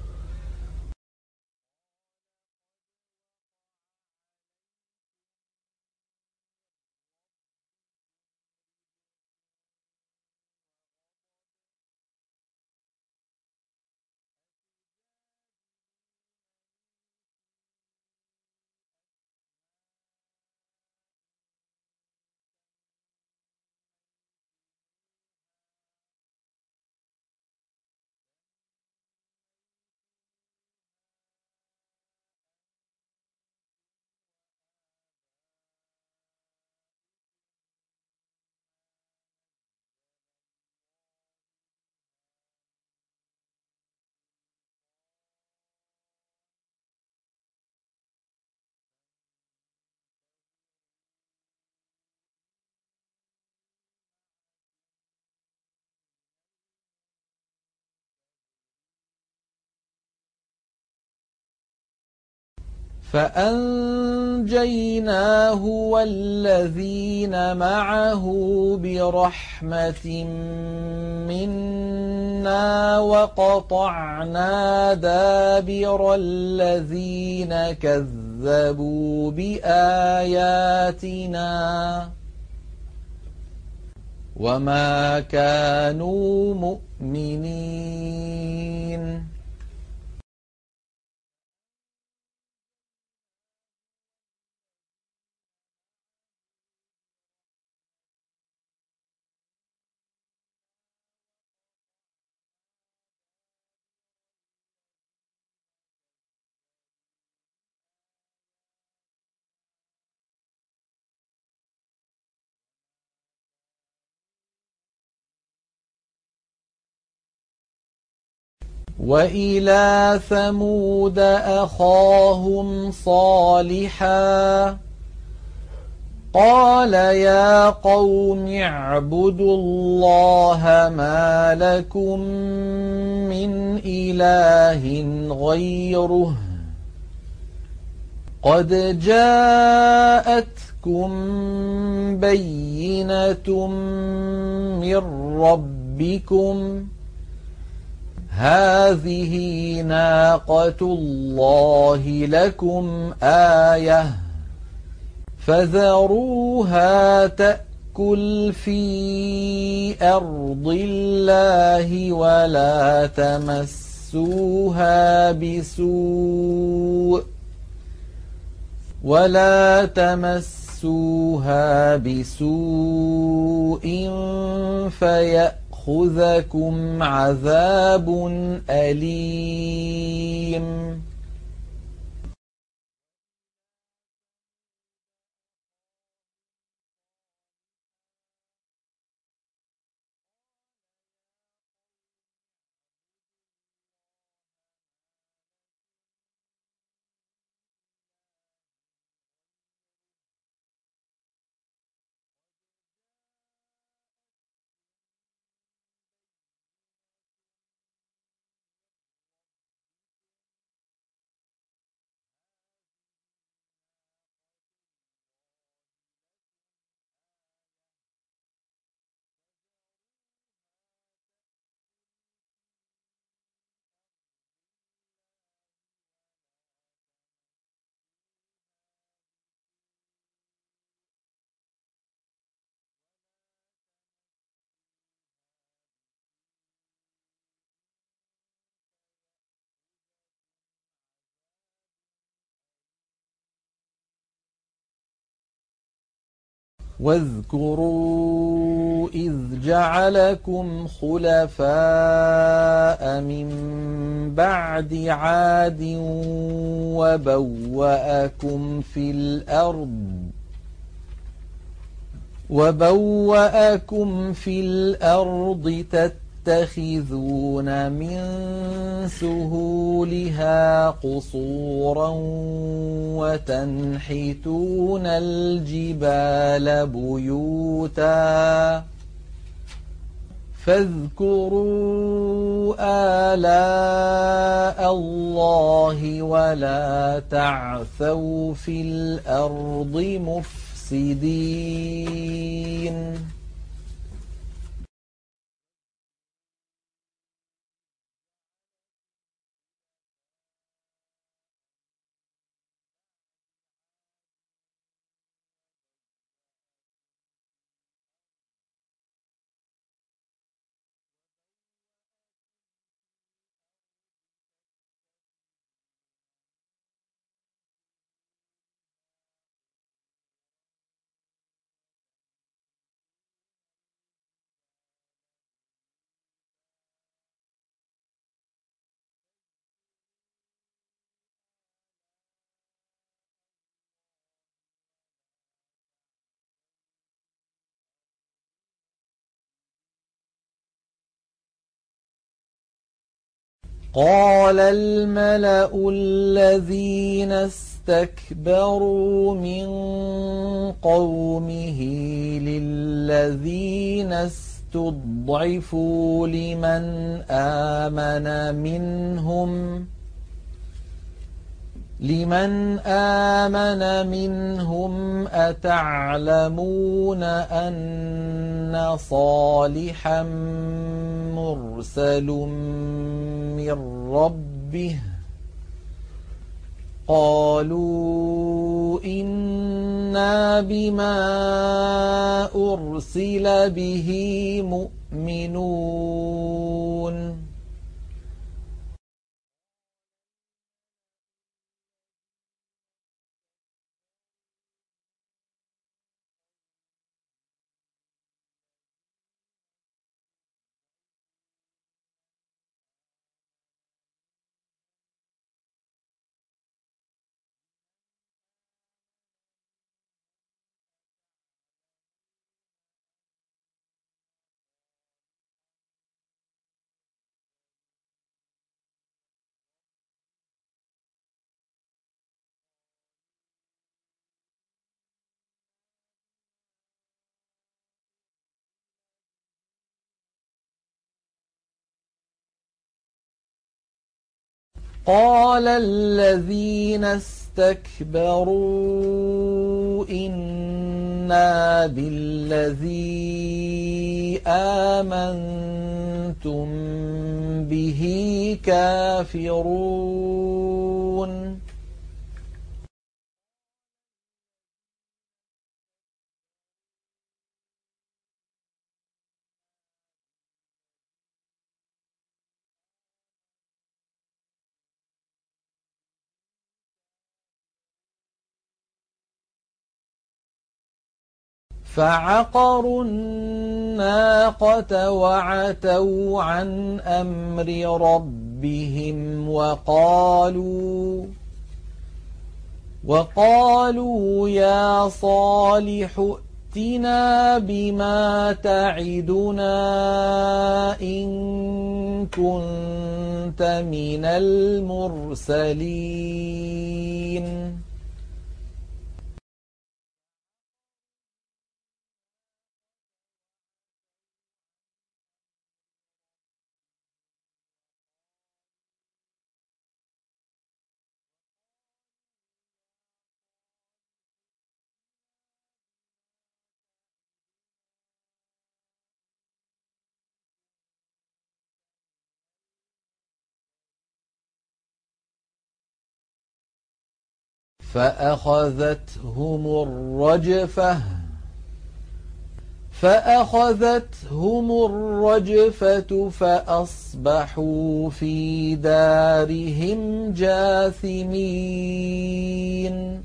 A: فأنجيناه والذين معه برحمة منا وقطعنا دابر الذين كذبوا كذبوا بآياتنا وما كانوا مؤمنين. وإلى ثمود أخاهم صالحا قال يا قوم اعبدوا الله ما لكم من إله غيره قد جاءتكم بينة من ربكم هذه ناقة الله لكم آية فذروها تأكل في أرض الله ولا تمسوها بسوء ولا تمسوها بسوء فيأخذكم عذاب أليم. واذكروا إذ جعلكم خلفاء من بعد عاد وبوأكم في الأرض وبوأكم في الأرض تتخذون من سهولها قصورا وتنحتون الجبال بيوتا فاذكروا آلاء الله ولا تعثوا في الأرض مفسدين. قال الملأ الذين استكبروا من قومه للذين استضعفوا لمن آمن منهم لمن آمن منهم أتعلمون أن صالحا مرسل من ربه قالوا إنا بما أرسل به مؤمنون قال الذين استكبروا إنا بالذي آمنتم به كافرون فعقروا الناقة وعتوا عن أمر ربهم وقالوا وقالوا يا صالح ائتنا بما تعدنا إن كنت من المرسلين فأخذتهم الرجفة فأخذتهم الرجفة فأصبحوا في دارهم جاثمين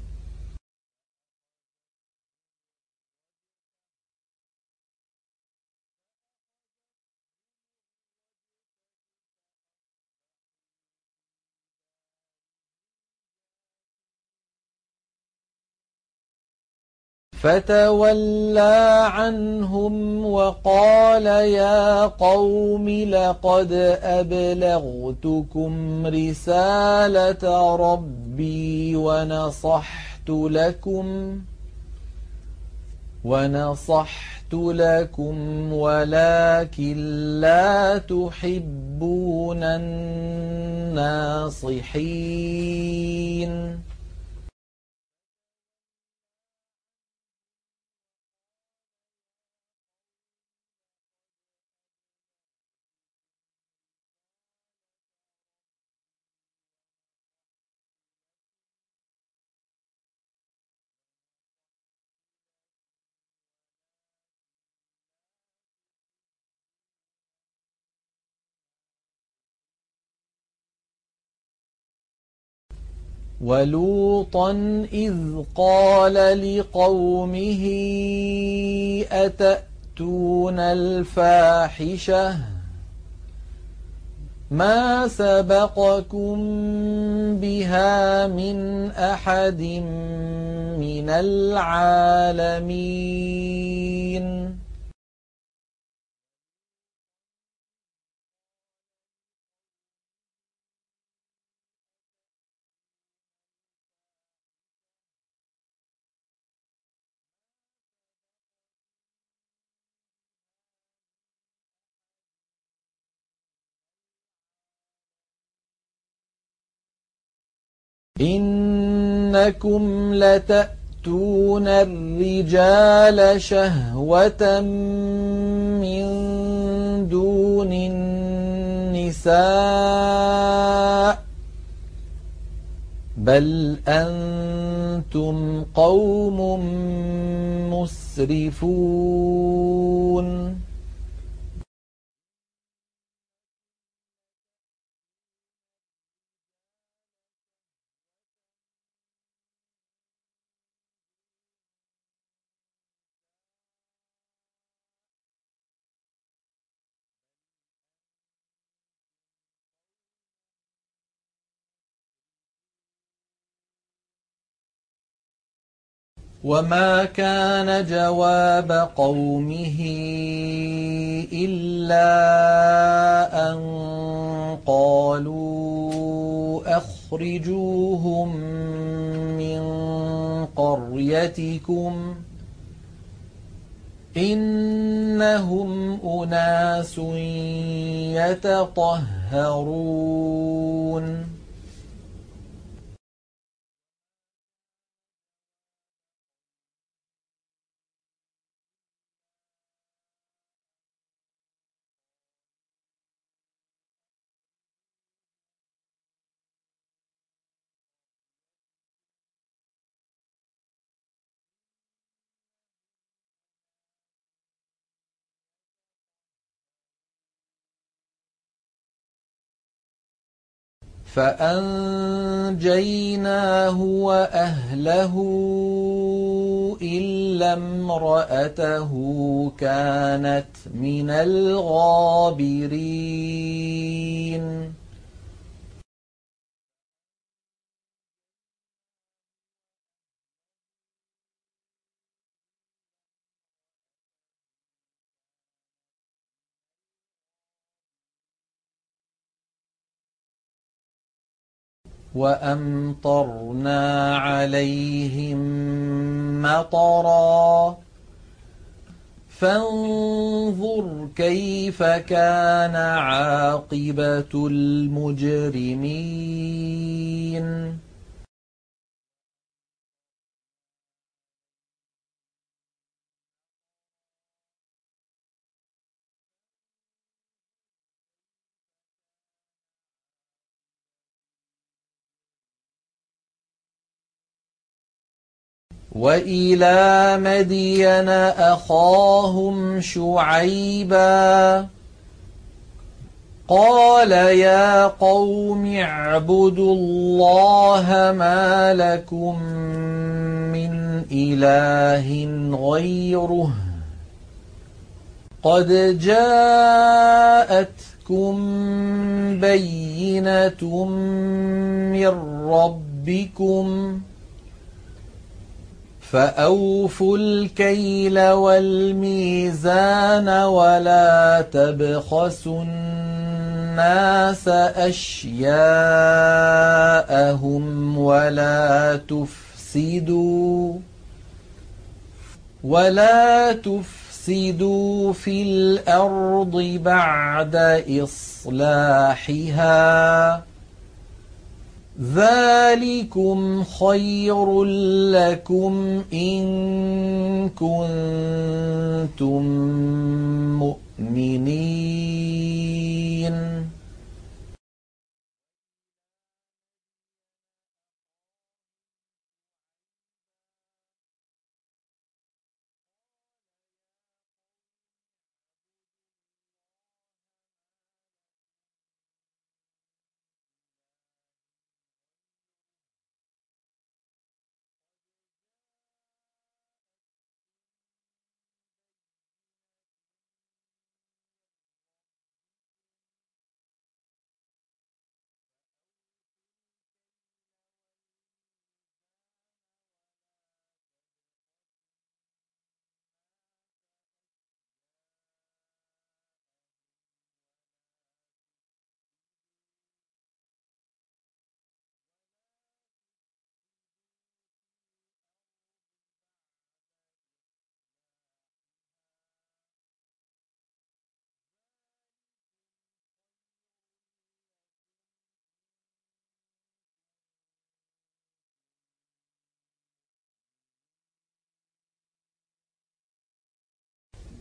A: فتولى عنهم وقال يا قوم لقد أبلغتكم رسالة ربي ونصحت لكم ونصحت لكم ولكن لا تحبون الناصحين ولوطا إذ قال لقومه أتأتون الفاحشة ما سبقكم بها من أحد من العالمين إنكم لتأتون الرجال شهوة من دون النساء بل أنتم قوم مسرفون وما كان جواب قومه إلا أن قالوا أخرجوهم من قريتكم إنهم أناس يتطهرون فأنجيناه وأهله إلا امرأته كانت من الغابرين وأمطرنا عليهم مطرا فانظر كيف كان عاقبة المجرمين وإلى مدين أخاهم شعيبا قال يا قوم اعبدوا الله ما لكم من إله غيره قد جاءتكم بينة من ربكم فأوفوا الكيل والميزان ولا تبخسوا الناس أشياءهم ولا تفسدوا ولا تفسدوا في الأرض بعد إصلاحها ذلكم خير لكم إن كنتم مؤمنين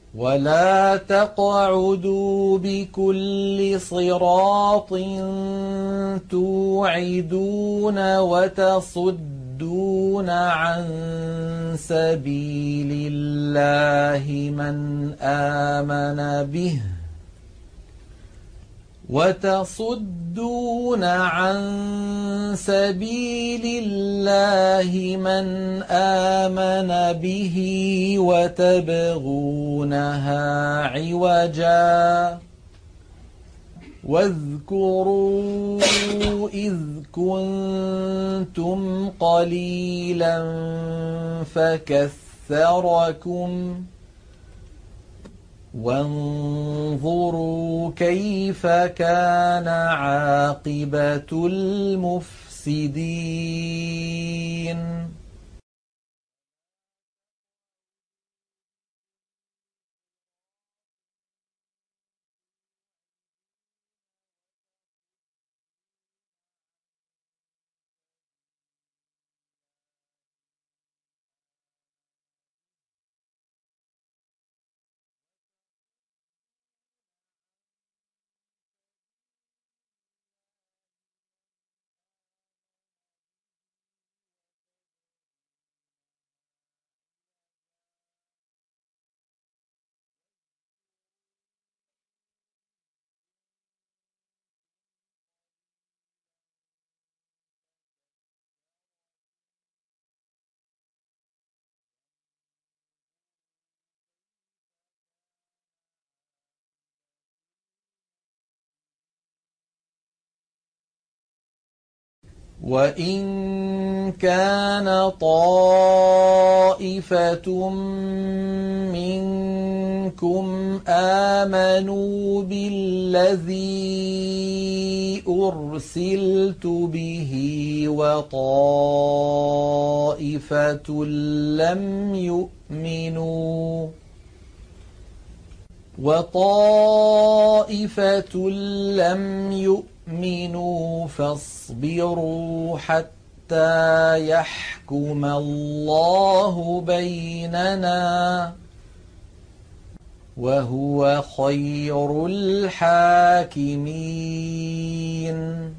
A: ولا تقعدوا بكل صراط توعدون وتصدون عن سبيل الله من آمن به وتصدون عن سبيل الله من آمن به وتبغونها عوجا واذكروا إذ كنتم قليلا فكثركم وانظروا كيف كان عاقبة المفسدين وإن كان طائفة منكم آمنوا بالذي أرسلت به وطائفة لم يؤمنوا وطائفة لم يؤمنوا فاصبروا حتى يحكم الله بيننا وهو خير الحاكمين